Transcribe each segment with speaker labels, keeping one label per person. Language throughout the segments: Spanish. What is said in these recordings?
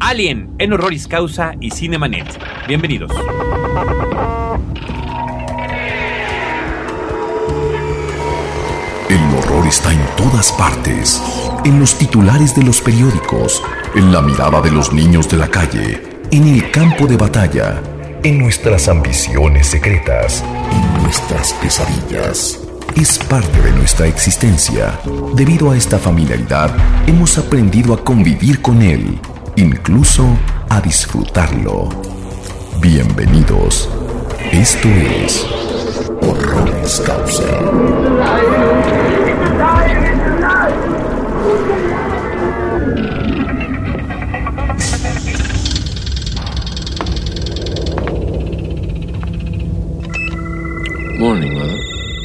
Speaker 1: Alien en Horroris Causa y Cinemanet. Bienvenidos.
Speaker 2: El horror está en todas partes, en los titulares de los periódicos, en la mirada de los niños de la calle, en el campo de batalla, en nuestras ambiciones secretas, en nuestras pesadillas. Es parte de nuestra existencia. Debido a esta familiaridad, hemos aprendido a convivir con él, incluso a disfrutarlo. Bienvenidos. Esto es Horroris Causa.
Speaker 3: Morning, mother.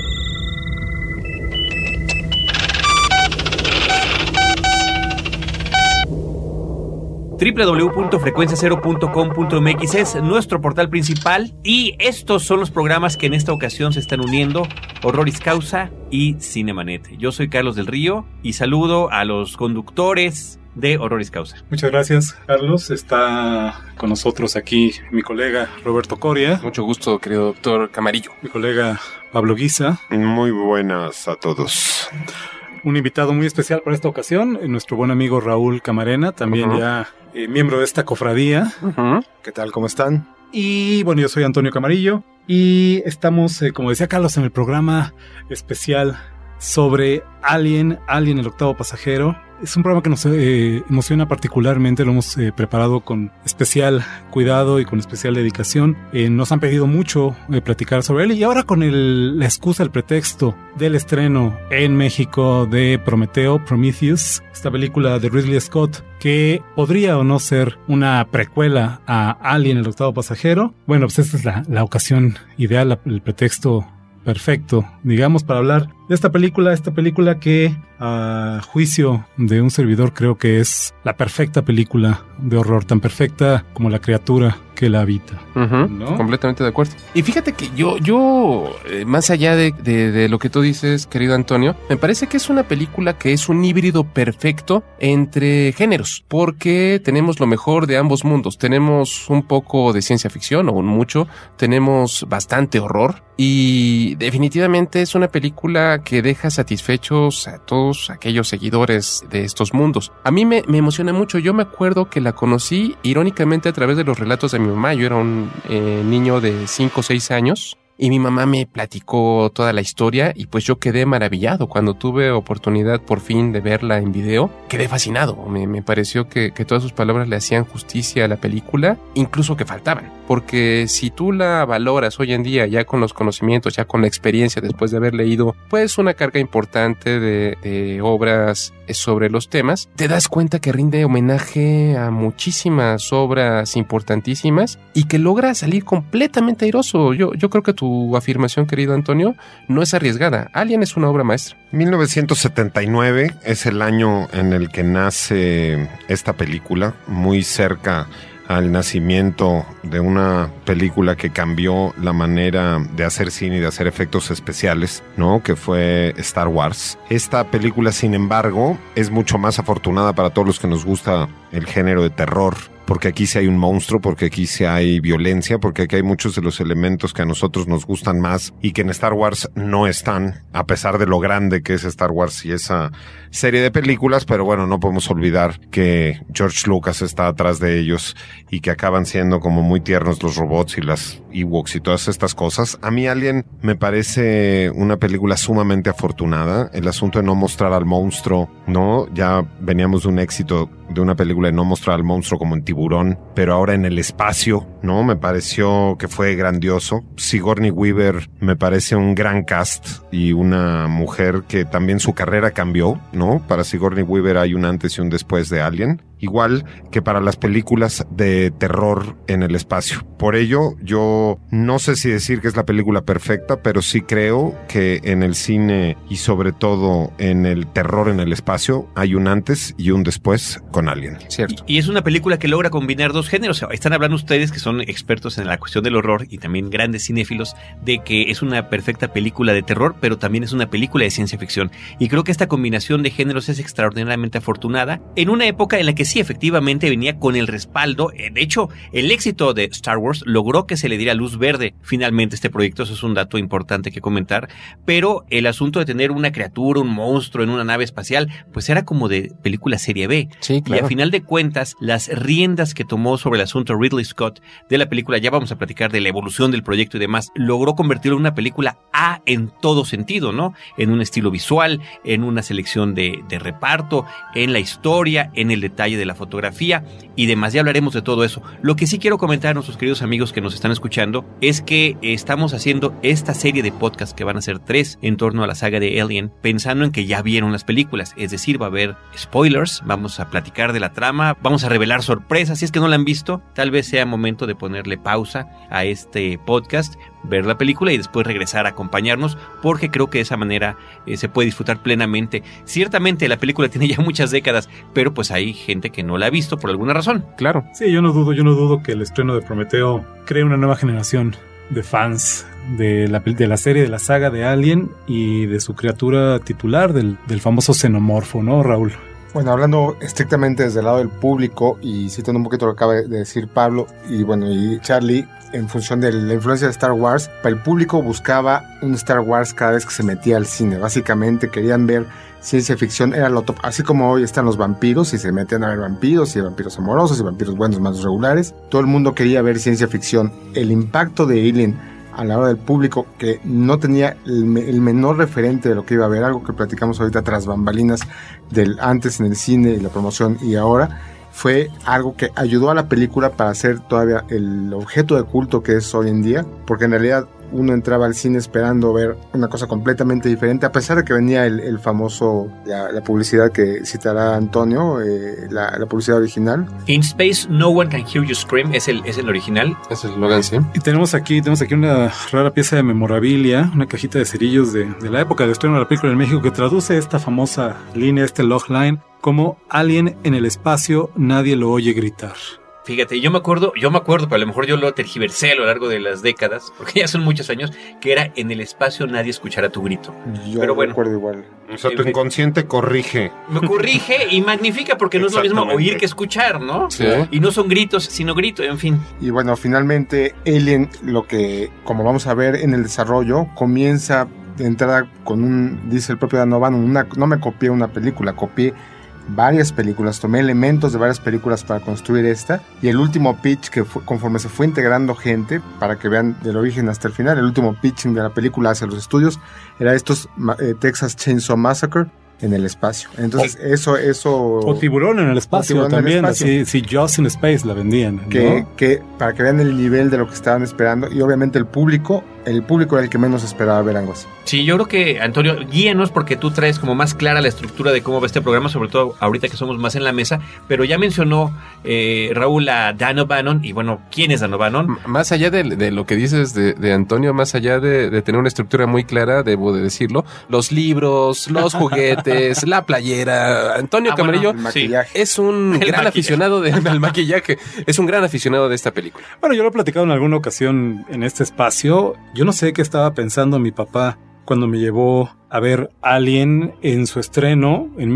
Speaker 1: www.frecuenciacero.com.mx es nuestro portal principal y estos son los programas que en esta ocasión se están uniendo: Horroris Causa y Cinemanet. Yo soy Carlos del Río y saludo a los conductores de Horroris Causa.
Speaker 4: Muchas gracias, Carlos. Está con nosotros aquí mi colega Roberto Coria.
Speaker 3: Mucho gusto, querido doctor Camarillo.
Speaker 4: Mi colega Pablo Guisa.
Speaker 5: Muy buenas a todos.
Speaker 4: Un invitado muy especial para esta ocasión, nuestro buen amigo Raúl Camarena, también ya miembro de esta cofradía.
Speaker 5: ¿Qué tal? ¿Cómo están?
Speaker 4: Y bueno, yo soy Antonio Camarillo y estamos, como decía Carlos, en el programa especial sobre Alien el octavo pasajero. Es un programa que nos emociona particularmente, lo hemos preparado con especial cuidado y con especial dedicación. Nos han pedido mucho platicar sobre él y ahora con la excusa, el pretexto del estreno en México de Prometheus, esta película de Ridley Scott que podría o no ser una precuela a Alien el octavo pasajero. Bueno, pues esta es la ocasión ideal, el pretexto perfecto, digamos, para hablar de esta película que a juicio de un servidor creo que es la perfecta película de horror, tan perfecta como la criatura que la habita. ¿No?
Speaker 3: Completamente de acuerdo. Y fíjate que yo más allá de lo que tú dices, querido Antonio, me parece que es una película que es un híbrido perfecto entre géneros, porque tenemos lo mejor de ambos mundos. Tenemos un poco de ciencia ficción, o un mucho, tenemos bastante horror, y definitivamente es una película que deja satisfechos a todos aquellos seguidores de estos mundos. A mí me emociona mucho. Yo me acuerdo que la conocí irónicamente a través de los relatos de mi mamá. Yo era un niño de 5 o 6 años y mi mamá me platicó toda la historia y pues yo quedé maravillado. Cuando tuve oportunidad por fin de verla en video, quedé fascinado. Me pareció que todas sus palabras le hacían justicia a la película, incluso que faltaban. Porque si tú la valoras hoy en día ya con los conocimientos, ya con la experiencia después de haber leído pues una carga importante de obras sobre los temas, te das cuenta que rinde homenaje a muchísimas obras importantísimas y que logra salir completamente airoso. Yo creo que tu afirmación, querido Antonio, no es arriesgada. Alien es una obra maestra.
Speaker 5: 1979 es el año en el que nace esta película, muy cerca al nacimiento de una película que cambió la manera de hacer cine y de hacer efectos especiales, ¿no? Que fue Star Wars. Esta película, sin embargo, es mucho más afortunada para todos los que nos gusta el género de terror, porque aquí sí hay un monstruo, porque aquí sí hay violencia, porque aquí hay muchos de los elementos que a nosotros nos gustan más y que en Star Wars no están, a pesar de lo grande que es Star Wars y esa serie de películas. Pero bueno, no podemos olvidar que George Lucas está atrás de ellos y que acaban siendo como muy tiernos los robots y las Ewoks y todas estas cosas. A mí Alien me parece una película sumamente afortunada. El asunto de no mostrar al monstruo, ¿no? Ya veníamos de un éxito de una película de no mostrar al monstruo como en Tiburón, pero ahora en el espacio, ¿no? Me pareció que fue grandioso. Sigourney Weaver me parece un gran cast y una mujer que también su carrera cambió, ¿no? Para Sigourney Weaver hay un antes y un después de Alien. Igual que para las películas de terror en el espacio. Por ello, yo no sé si decir que es la película perfecta, pero sí creo que en el cine y sobre todo en el terror en el espacio hay un antes y un después con Alien.
Speaker 3: Cierto.
Speaker 1: Y es una película que logra combinar dos géneros. Están hablando ustedes, que son expertos en la cuestión del horror y también grandes cinéfilos, de que es una perfecta película de terror, pero también es una película de ciencia ficción. Y creo que esta combinación de géneros es extraordinariamente afortunada en una época en la que sí, efectivamente venía con el respaldo. De hecho, el éxito de Star Wars logró que se le diera luz verde finalmente a este proyecto. Eso es un dato importante que comentar. Pero el asunto de tener una criatura, un monstruo en una nave espacial, pues era como de película serie B.
Speaker 3: Sí, claro.
Speaker 1: Y a final de cuentas, las riendas que tomó sobre el asunto Ridley Scott de la película, ya vamos a platicar de la evolución del proyecto y demás, logró convertirlo en una película A en todo sentido, ¿no? En un estilo visual, en una selección de reparto, en la historia, en el detalle de la fotografía y demás. Ya hablaremos de todo eso. Lo que sí quiero comentar a nuestros queridos amigos que nos están escuchando es que estamos haciendo esta serie de podcasts, que van a ser 3 en torno a la saga de Alien, pensando en que ya vieron las películas. Es decir, va a haber spoilers, vamos a platicar de la trama, vamos a revelar sorpresas. Si es que no la han visto, tal vez sea momento de ponerle pausa a este podcast, ver la película y después regresar a acompañarnos, porque creo que de esa manera se puede disfrutar plenamente. Ciertamente la película tiene ya muchas décadas, pero pues hay gente que no la ha visto por alguna razón.
Speaker 3: Claro.
Speaker 4: Sí, yo no dudo que el estreno de Prometeo cree una nueva generación de fans de la serie, de la saga de Alien y de su criatura titular, del famoso xenomorfo, ¿no, Raúl?
Speaker 6: Bueno, hablando estrictamente desde el lado del público y citando un poquito lo que acaba de decir Pablo y Charlie, en función de la influencia de Star Wars, el público buscaba un Star Wars cada vez que se metía al cine. Básicamente querían ver ciencia ficción, era lo top. Así como hoy están los vampiros y se metían a ver vampiros y vampiros amorosos y vampiros buenos, malos, regulares. Todo el mundo quería ver ciencia ficción. El impacto de Alien a la hora del público, que no tenía el menor referente de lo que iba a ver, algo que platicamos ahorita tras bambalinas del antes en el cine y la promoción y ahora, fue algo que ayudó a la película para ser todavía el objeto de culto que es hoy en día, porque en realidad uno entraba al cine esperando ver una cosa completamente diferente, a pesar de que venía el famoso, la publicidad que citará Antonio, la publicidad original.
Speaker 1: In space, no one can hear you scream, es el original.
Speaker 3: Es el eslogan, sí.
Speaker 4: Y tenemos aquí una rara pieza de memorabilia, una cajita de cerillos de la época de estreno de la película en México, que traduce esta famosa línea, este logline, como Alien en el espacio, nadie lo oye gritar.
Speaker 1: Fíjate, yo me acuerdo, pero a lo mejor yo lo tergiversé a lo largo de las décadas, porque ya son muchos años, que era en el espacio nadie escuchará tu grito.
Speaker 6: Yo
Speaker 1: pero bueno,
Speaker 6: recuerdo igual.
Speaker 5: O sea, tu inconsciente corrige.
Speaker 1: Me corrige y magnifica, porque no es lo mismo oír que escuchar, ¿no?
Speaker 3: Sí.
Speaker 1: Y no son gritos, sino grito, en fin.
Speaker 6: Y bueno, finalmente Alien, lo que, como vamos a ver en el desarrollo, comienza de entrada con dice el propio Dan O'Bannon, no me copié una película, copié varias películas, tomé elementos de varias películas para construir esta, y el último pitch que conforme se fue integrando gente para que vean del origen hasta el final, el último pitching de la película hacia los estudios era estos Texas Chainsaw Massacre en el espacio. Entonces eso
Speaker 4: o Tiburón en el espacio también, así Jaws in Space la vendían, ¿no?
Speaker 6: que para que vean el nivel de lo que estaban esperando, y obviamente el público era el que menos esperaba ver algo así.
Speaker 1: Sí, yo creo que, Antonio, guíenos, porque tú traes como más clara la estructura de cómo va este programa, sobre todo ahorita que somos más en la mesa, pero ya mencionó Raúl a Dan O'Bannon, y bueno, ¿quién es Dan O'Bannon?
Speaker 3: Más allá de lo que dices de Antonio, más allá de tener una estructura muy clara, debo de decirlo, los libros, los juguetes, la playera, Antonio Camarillo es un gran aficionado al maquillaje, es un gran aficionado de esta película.
Speaker 4: Bueno, yo lo he platicado en alguna ocasión en este espacio. Yo no sé qué estaba pensando mi papá cuando me llevó a ver Alien en su estreno en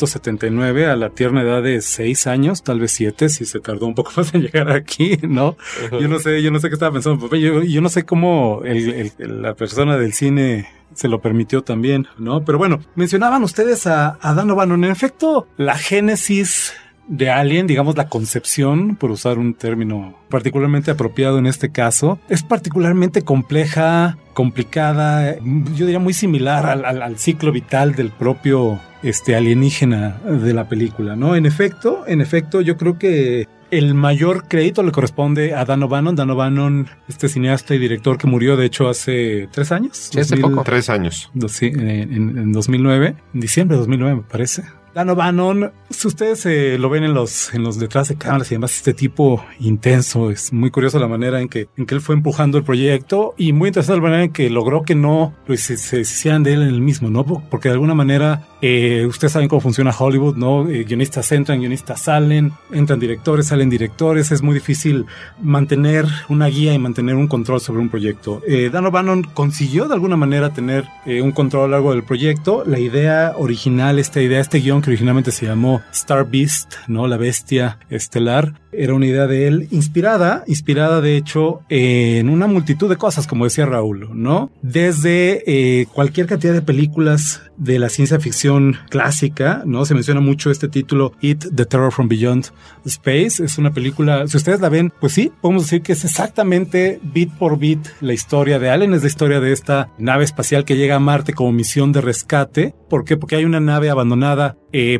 Speaker 4: 1979 a la tierna edad de 6 años, tal vez 7, si se tardó un poco más en llegar aquí, ¿no? Yo no sé qué estaba pensando mi papá. Yo no sé cómo la persona del cine se lo permitió también, ¿no? Pero bueno, mencionaban ustedes a Dan O'Bannon. En efecto, la génesis de Alien, digamos la concepción, por usar un término particularmente apropiado en este caso, es particularmente compleja, complicada, yo diría muy similar al ciclo vital del propio alienígena de la película, ¿no? En efecto, yo creo que el mayor crédito le corresponde a Dan O'Bannon. Dan O'Bannon, este cineasta y director que murió, de hecho, hace 3 años.
Speaker 3: Sí, hace poco.
Speaker 5: 3 años.
Speaker 4: Sí, en 2009, en diciembre de 2009 me parece. Dan O'Bannon, si ustedes lo ven en los detrás de cámaras y demás, este tipo intenso, es muy curioso la manera en que él fue empujando el proyecto, y muy interesante la manera en que logró que no se hicieran de él en el mismo, ¿no? Porque de alguna manera, ustedes saben cómo funciona Hollywood, ¿no? Guionistas entran, guionistas salen, entran directores, salen directores, es muy difícil mantener una guía y mantener un control sobre un proyecto. Dan O'Bannon consiguió de alguna manera tener un control a lo largo del proyecto. La idea original, este guión Young, que originalmente se llamó Star Beast, ¿no? La bestia estelar. Era una idea de él inspirada de hecho en una multitud de cosas, como decía Raúl, ¿no? Desde cualquier cantidad de películas de la ciencia ficción clásica, ¿no? Se menciona mucho este título, It, The Terror from Beyond Space. Es una película, si ustedes la ven, pues sí, podemos decir que es exactamente bit por bit la historia de Alien, es la historia de esta nave espacial que llega a Marte como misión de rescate. ¿Por qué? Porque hay una nave abandonada,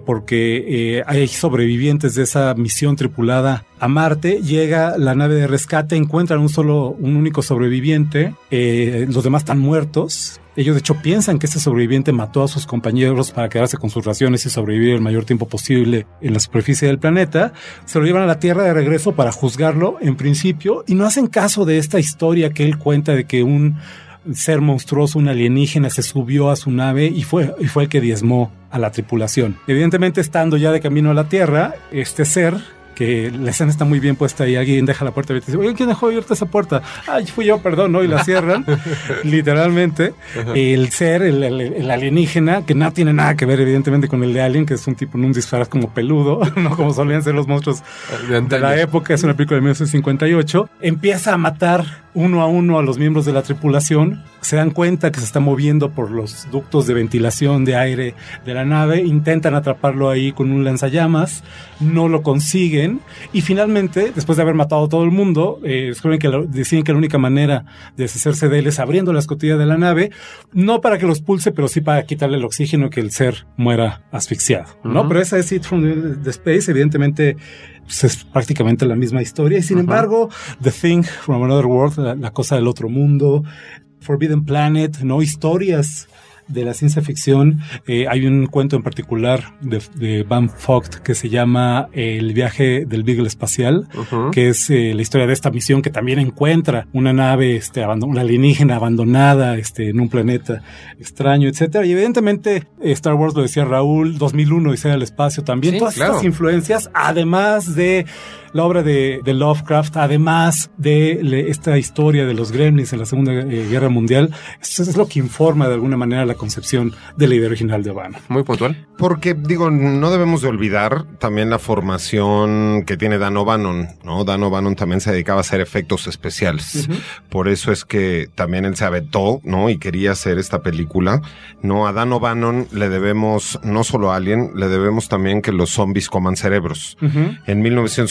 Speaker 4: porque hay sobrevivientes de esa misión tripulada a Marte. Llega la nave de rescate, encuentran un único sobreviviente, los demás están muertos. Ellos de hecho piensan que este sobreviviente mató a sus compañeros para quedarse con sus raciones y sobrevivir el mayor tiempo posible en la superficie del planeta. Se lo llevan a la Tierra de regreso para juzgarlo en principio y no hacen caso de esta historia que él cuenta de que un ser monstruoso, un alienígena, se subió a su nave y fue el que diezmó a la tripulación. Evidentemente, estando ya de camino a la Tierra, este ser, que la escena está muy bien puesta y alguien deja la puerta abierta y dice, oye, ¿quién dejó abierta esa puerta? Ay, fui yo, perdón, ¿no? Y la cierran, literalmente. El ser, el alienígena, que no tiene nada que ver evidentemente con el de Alien, que es un tipo en un disfraz como peludo, no como solían ser los monstruos de la época, es una película de 1958, empieza a matar uno a uno a los miembros de la tripulación. Se dan cuenta que se está moviendo por los ductos de ventilación de aire de la nave, intentan atraparlo ahí con un lanzallamas, no lo consiguen y finalmente, después de haber matado a todo el mundo, deciden que la única manera de deshacerse de él es abriendo la escotilla de la nave, no para que los pulse, pero sí para quitarle el oxígeno y que el ser muera asfixiado, ¿no? Pero esa es It from the Space, evidentemente pues es prácticamente la misma historia y sin embargo The Thing from Another World, la cosa del otro mundo, Forbidden Planet, ¿no? Historias de la ciencia ficción. Hay un cuento en particular de Van Vogt que se llama El viaje del Beagle espacial, que es la historia de esta misión que también encuentra una nave una alienígena abandonada en un planeta extraño, etcétera. Y evidentemente Star Wars, lo decía Raúl, 2001 Odisea del espacio también. Sí, todas estas influencias, además de la obra de Lovecraft, además de esta historia de los gremlins en la Segunda Guerra Mundial, eso es lo que informa de alguna manera la concepción de la idea original de O'Bannon.
Speaker 3: Muy puntual.
Speaker 5: Porque, no debemos de olvidar también la formación que tiene Dan O'Bannon, ¿no? Dan O'Bannon también se dedicaba a hacer efectos especiales. Por eso es que también él se aventó, ¿no? Y quería hacer esta película, ¿no? A Dan O'Bannon le debemos no solo a Alien, le debemos también que los zombies coman cerebros. En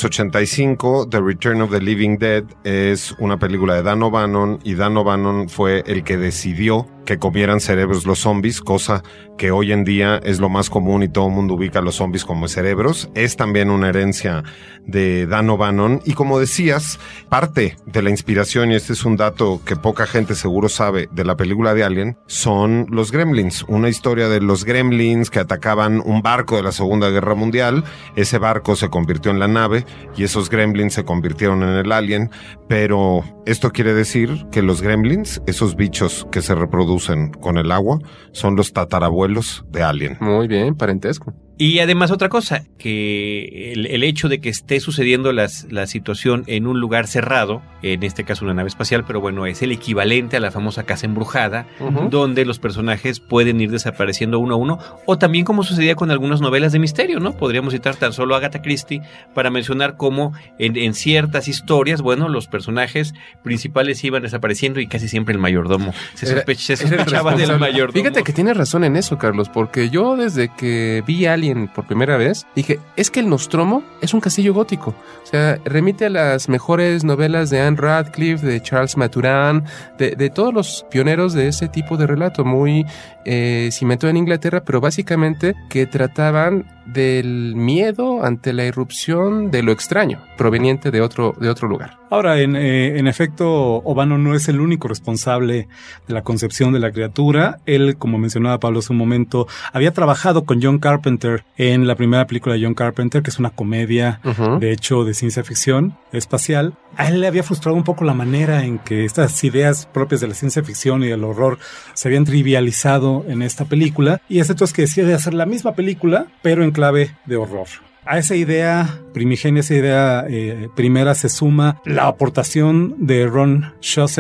Speaker 5: 1985, The Return of the Living Dead es una película de Dan O'Bannon y Dan O'Bannon fue el que decidió que comieran cerebros los zombies, cosa que hoy en día es lo más común y todo el mundo ubica a los zombies como cerebros. Es también una herencia de Dan O'Bannon y, como decías, parte de la inspiración, y este es un dato que poca gente seguro sabe de la película de Alien, son los gremlins, una historia de los gremlins que atacaban un barco de la Segunda Guerra Mundial. Ese barco se convirtió en la nave y esos gremlins se convirtieron en el alien, pero esto quiere decir que los gremlins, esos bichos que se reproducen con el agua, son los tatarabuelos de Alien.
Speaker 3: Muy bien, parentesco.
Speaker 1: Y además otra cosa, que el hecho de que esté sucediendo la situación en un lugar cerrado, en este caso una nave espacial, pero bueno, es el equivalente a la famosa casa embrujada, donde los personajes pueden ir desapareciendo uno a uno, o también como sucedía con algunas novelas de misterio, ¿no? Podríamos citar tan solo a Agatha Christie para mencionar cómo en ciertas historias, bueno, los personajes principales iban desapareciendo y casi siempre el mayordomo se sospechaba del mayordomo.
Speaker 3: Fíjate que tienes razón en eso, Carlos, porque yo desde que vi Alien por primera vez, dije, es que el Nostromo es un castillo gótico. O sea, remite a las mejores novelas de Anne Radcliffe, de Charles Maturin, de todos los pioneros de ese tipo de relato, muy cimentado en Inglaterra, pero básicamente que trataban del miedo ante la irrupción de lo extraño, proveniente de otro lugar.
Speaker 4: Ahora, en efecto, O'Bannon no es el único responsable de la concepción de la criatura. Él, como mencionaba Pablo hace un momento, había trabajado con John Carpenter en la primera película de John Carpenter, que es una comedia, de hecho, de ciencia ficción espacial. A él le había frustrado un poco la manera en que estas ideas propias de la ciencia ficción y del horror se habían trivializado en esta película, y es entonces que decide hacer la misma película, pero en clave de horror. A esa idea primigenia, esa idea primera, se suma la aportación de Ronald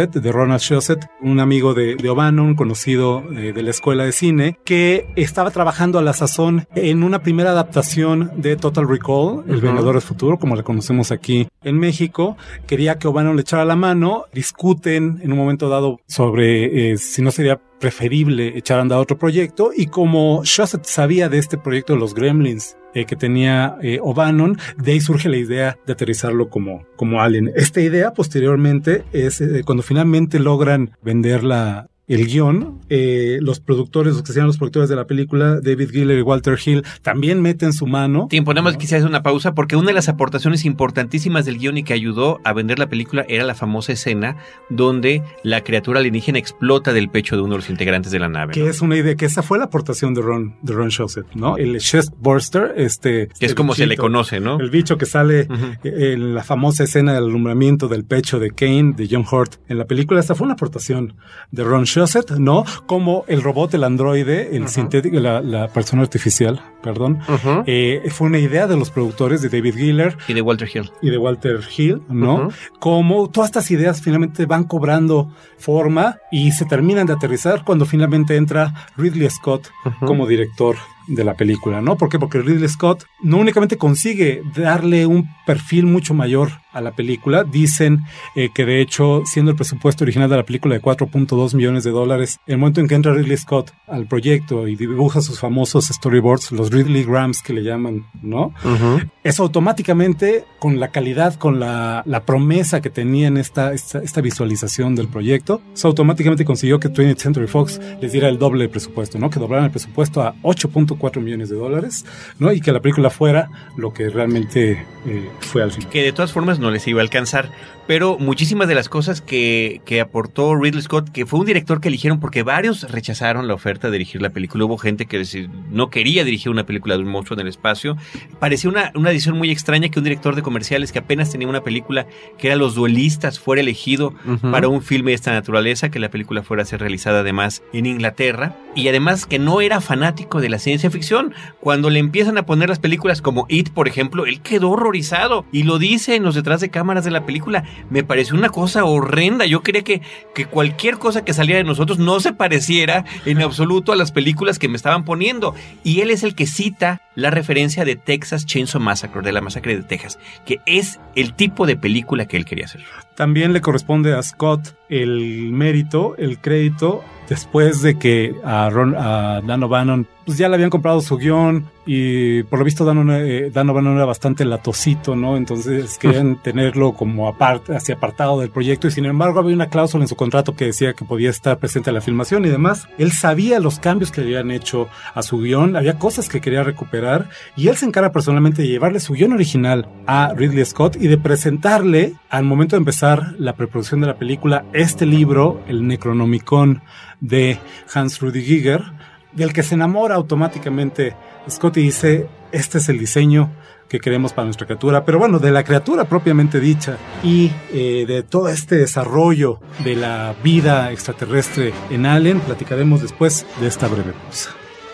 Speaker 4: Shusett, un amigo de O'Bannon, conocido de la escuela de cine, que estaba trabajando a la sazón en una primera adaptación de Total Recall, El Vengador del Futuro, como la conocemos aquí en México. Quería que O'Bannon le echara la mano, discuten en un momento dado sobre si no sería preferible echar a andar otro proyecto, y como Shusett sabía de este proyecto de los Gremlins que tenía O'Bannon, de ahí surge la idea de aterrizarlo como Alien. Esta idea posteriormente es cuando finalmente logran vender el guión, los que sean los productores de la película, David Giller y Walter Hill, también meten su mano.
Speaker 1: Tiempo, nada más quise hacer una pausa, porque una de las aportaciones importantísimas del guión y que ayudó a vender la película era la famosa escena donde la criatura alienígena explota del pecho de uno de los integrantes de la nave,
Speaker 4: que es una idea, que esa fue la aportación de Ron Shusett, ¿no? El chest burster, que
Speaker 1: es como bichito, se le conoce, ¿no?
Speaker 4: El bicho que sale en la famosa escena del alumbramiento del pecho de Kane, de John Hurt, en la película. Esta fue una aportación de Ron Shusett, ¿no? Como el robot, el androide, el sintético, la persona artificial, perdón, fue una idea de los productores, de David Giller
Speaker 1: y de Walter Hill,
Speaker 4: ¿no? Como todas estas ideas finalmente van cobrando forma y se terminan de aterrizar cuando finalmente entra Ridley Scott como director de la película, ¿no? ¿Por qué? Porque Ridley Scott no únicamente consigue darle un perfil mucho mayor a la película. Dicen que de hecho, siendo el presupuesto original de la película de $4.2 millones, el momento en que entra Ridley Scott al proyecto y dibuja sus famosos storyboards, los Ridley Grams que le llaman, ¿no? Eso automáticamente, con la calidad, con la promesa que tenía en esta visualización del proyecto, eso automáticamente consiguió que 20th Century Fox les diera el doble de presupuesto, ¿no? Que doblaran el presupuesto a $8.4 millones, ¿no? Y que la película fuera lo que realmente fue al final.
Speaker 1: Que de todas formas no les iba a alcanzar, pero muchísimas de las cosas que aportó Ridley Scott, que fue un director que eligieron porque varios rechazaron la oferta de dirigir la película. Hubo gente que no quería dirigir una película de un monstruo en el espacio. Parecía una decisión muy extraña que un director de comerciales que apenas tenía una película que era Los Duelistas fuera elegido para un filme de esta naturaleza, que la película fuera a ser realizada además en Inglaterra, y además que no era fanático de la ciencia ficción. Cuando le empiezan a poner las películas como It, por ejemplo, él quedó horrorizado y lo dice en los detrás de cámaras de la película. Me pareció una cosa horrenda. Yo quería que cualquier cosa que saliera de nosotros no se pareciera en absoluto a las películas que me estaban poniendo. Y él es el que cita la referencia de Texas Chainsaw Massacre, de la masacre de Texas, que es el tipo de película que él quería hacer.
Speaker 4: También le corresponde a Scott el mérito, el crédito, después de que a Dan O'Bannon pues ya le habían comprado su guión, y por lo visto Dan O'Bannon era bastante latosito, ¿no? Entonces querían tenerlo como así apartado del proyecto, y sin embargo había una cláusula en su contrato que decía que podía estar presente en la filmación y demás. Él sabía los cambios que le habían hecho a su guión, había cosas que quería recuperar, y él se encarga personalmente de llevarle su guión original a Ridley Scott y de presentarle, al momento de empezar la preproducción de la película, este libro, el Necronomicon de Hans Rudy Giger, del que se enamora automáticamente Scott y dice: este es el diseño que queremos para nuestra criatura. Pero bueno, de la criatura propiamente dicha y de todo este desarrollo de la vida extraterrestre en Alien platicaremos después de esta breve pausa.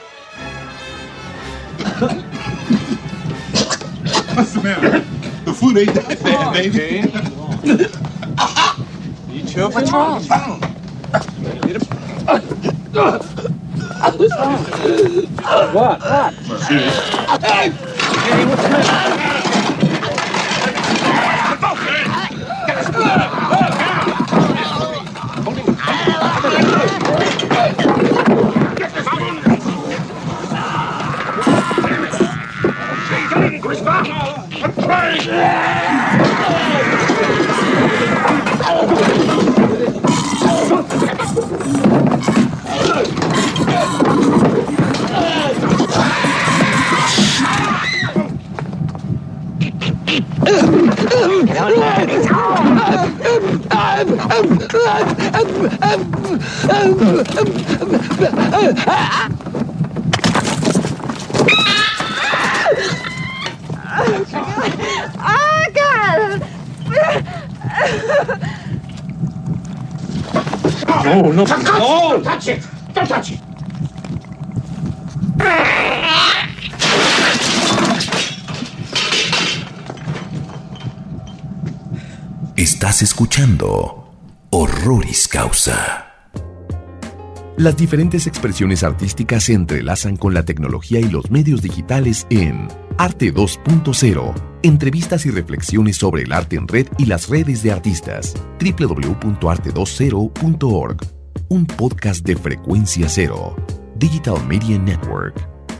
Speaker 7: What's the matter? The food ain't that bad, baby. You choke? What's wrong?
Speaker 8: What?
Speaker 7: Hey,
Speaker 8: what's the matter?
Speaker 9: Oh, God!
Speaker 7: no, no, don't touch it! Don't touch it!
Speaker 2: Estás escuchando Horroris Causa. Las diferentes expresiones artísticas se entrelazan con la tecnología y los medios digitales en Arte 2.0. Entrevistas y reflexiones sobre el arte en red y las redes de artistas. www.arte20.org. Un podcast de Frecuencia Cero. Digital Media Network.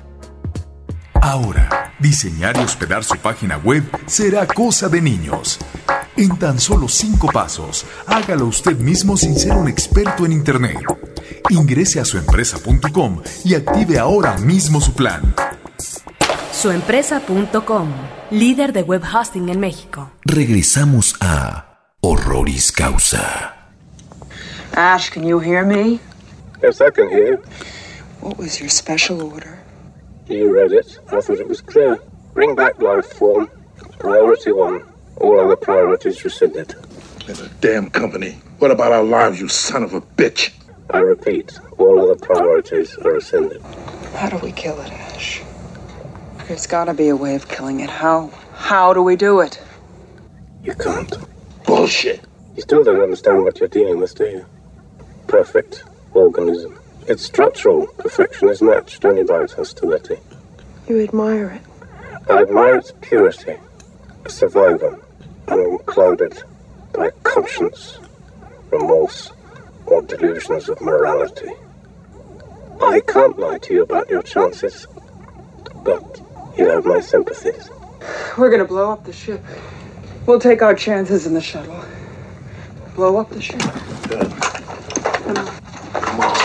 Speaker 9: Ahora, diseñar y hospedar su página web será cosa de niños. En tan solo 5 pasos, hágalo usted mismo sin ser un experto en Internet. Ingrese a suempresa.com y active ahora mismo su plan.
Speaker 10: Suempresa.com, líder de web hosting en México.
Speaker 2: Regresamos a Horroris Causa.
Speaker 11: Ash, can you hear me?
Speaker 12: Yes, I can hear you.
Speaker 11: What was your special order?
Speaker 12: You read it. I thought it was clear. Bring back life form. Priority 1. All other priorities rescinded.
Speaker 7: In a damn company. What about our lives, you son of a bitch?
Speaker 12: I repeat, all other priorities are rescinded.
Speaker 11: How do we kill it, Ash? There's gotta be a way of killing it. How? How do we do it?
Speaker 12: You can't.
Speaker 7: Bullshit.
Speaker 12: You still don't understand what you're dealing with, do you? Perfect organism. Its structural perfection is matched only by its hostility.
Speaker 11: You admire it.
Speaker 12: I admire its purity. A survivor, unclouded by conscience, remorse, or delusions of morality. I can't lie to you about your chances, but you have my sympathies.
Speaker 11: We're gonna blow up the ship. We'll take our chances in the shuttle. Blow up the ship.
Speaker 7: Good.
Speaker 11: Come on.
Speaker 7: Come on.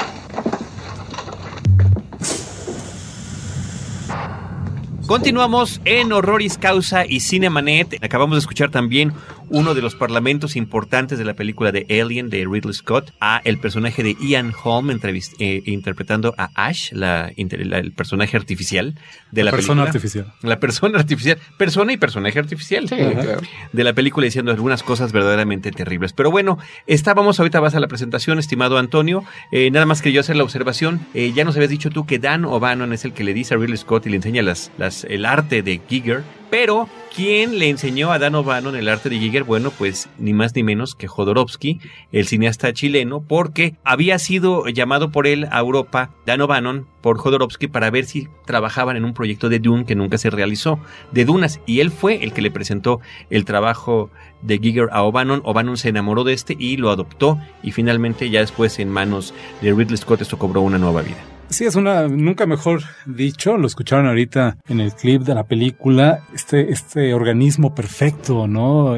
Speaker 1: Continuamos en Horroris Causa y Cinemanet. Acabamos de escuchar también uno de los parlamentos importantes de la película de Alien de Ridley Scott, a el personaje de Ian Holm interpretando a Ash, el personaje artificial de la
Speaker 4: persona
Speaker 1: película.
Speaker 4: Artificial.
Speaker 1: La persona artificial. Persona y personaje artificial.
Speaker 3: Sí, claro.
Speaker 1: De la película, diciendo algunas cosas verdaderamente terribles. Pero bueno, ahorita vas a la presentación, estimado Antonio. Nada más que yo hacer la observación. Ya nos habías dicho tú que Dan O'Bannon es el que le dice a Ridley Scott y le enseña el arte de Giger. Pero, ¿quién le enseñó a Dan O'Bannon el arte de Giger? Bueno, pues ni más ni menos que Jodorowsky, el cineasta chileno, porque había sido llamado por él a Europa, Dan O'Bannon, por Jodorowsky, para ver si trabajaban en un proyecto de Dune que nunca se realizó, de Dunas, y él fue el que le presentó el trabajo de Giger a O'Bannon. O'Bannon se enamoró de y lo adoptó, y finalmente ya después en manos de Ridley Scott esto cobró una nueva vida.
Speaker 4: Sí, nunca mejor dicho, lo escucharon ahorita en el clip de la película, este organismo perfecto, ¿no?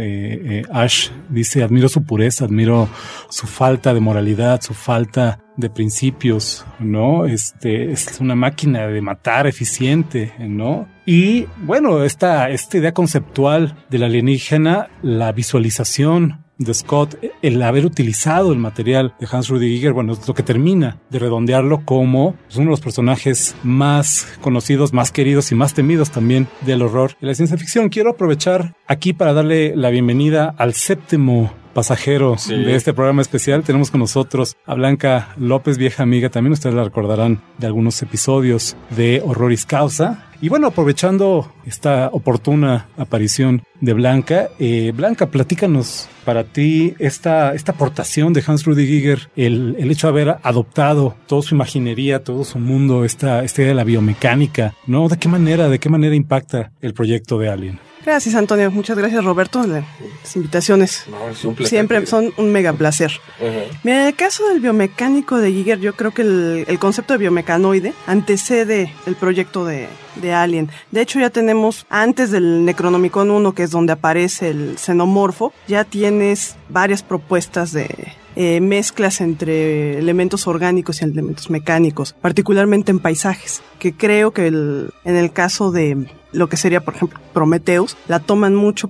Speaker 4: Ash dice, admiro su pureza, admiro su falta de moralidad, su falta de principios, ¿no? Es una máquina de matar eficiente, ¿no? Y bueno, esta idea conceptual del alienígena, la visualización de Scott, el haber utilizado el material de Hans Rudy Giger, bueno, es lo que termina de redondearlo como uno de los personajes más conocidos, más queridos y más temidos también del horror y la ciencia ficción. Quiero aprovechar aquí para darle la bienvenida al séptimo pasajero de este programa especial. Tenemos con nosotros a Blanca López, vieja amiga, también ustedes la recordarán de algunos episodios de Horroris Causa. Y bueno, aprovechando esta oportuna aparición de Blanca, Blanca, platícanos para ti esta aportación de Hans Rudy Giger, el hecho de haber adoptado toda su imaginería, todo su mundo, esta idea de la biomecánica, ¿no? ¿De qué manera impacta el proyecto de Alien?
Speaker 13: Gracias, Antonio. Muchas gracias, Roberto. Las invitaciones siempre son un mega placer. Mira, en el caso del biomecánico de Giger, yo creo que el concepto de biomecanoide antecede el proyecto de Alien. De hecho, ya tenemos, antes del Necronomicon 1, que es donde aparece el xenomorfo, ya tienes varias propuestas de mezclas entre elementos orgánicos y elementos mecánicos, particularmente en paisajes, que creo que en el caso de lo que sería, por ejemplo, Prometheus, retoman mucho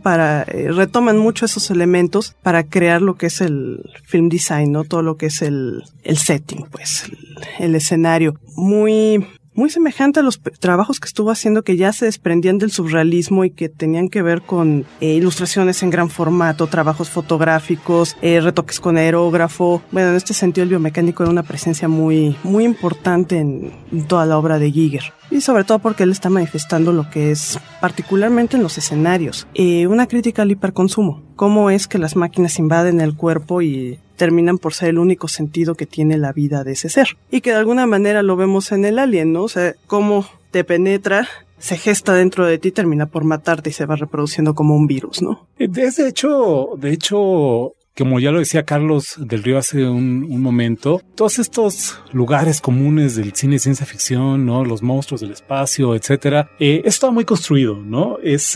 Speaker 13: esos elementos para crear lo que es el film design, ¿no? Todo lo que es el setting, pues, el escenario. Muy muy semejante a los trabajos que estuvo haciendo, que ya se desprendían del surrealismo y que tenían que ver con ilustraciones en gran formato, trabajos fotográficos, retoques con aerógrafo. Bueno, en este sentido el biomecánico era una presencia muy, muy importante en toda la obra de Giger. Y sobre todo porque él está manifestando lo que es, particularmente en los escenarios, una crítica al hiperconsumo. Cómo es que las máquinas invaden el cuerpo y terminan por ser el único sentido que tiene la vida de ese ser. Y que de alguna manera lo vemos en el Alien, ¿no? O sea, cómo te penetra, se gesta dentro de ti, termina por matarte y se va reproduciendo como un virus, ¿no?
Speaker 4: De hecho, como ya lo decía Carlos del Río hace un momento, todos estos lugares comunes del cine de ciencia ficción, ¿no? Los monstruos del espacio, etcétera, está muy construido, ¿no?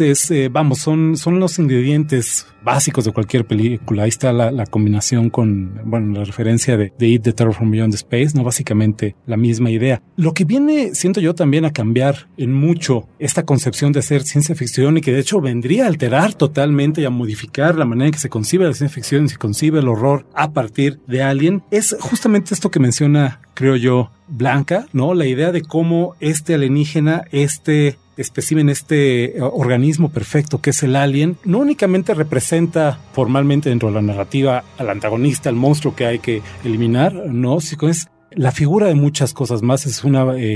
Speaker 4: Son los ingredientes básicos de cualquier película. Ahí está la combinación con, la referencia de It, The Terror from Beyond Space, ¿no? Básicamente la misma idea. Lo que viene, siento yo, también a cambiar en mucho esta concepción de hacer ciencia ficción, y que de hecho vendría a alterar totalmente y a modificar la manera en que se concibe la ciencia ficción y se concibe el horror a partir de Alien, es justamente esto que menciona, creo yo, Blanca, ¿no? La idea de cómo este alienígena, este espécimen, este organismo perfecto que es el alien, no únicamente representa formalmente dentro de la narrativa al antagonista, al monstruo que hay que eliminar, no, sino es la figura de muchas cosas más. Es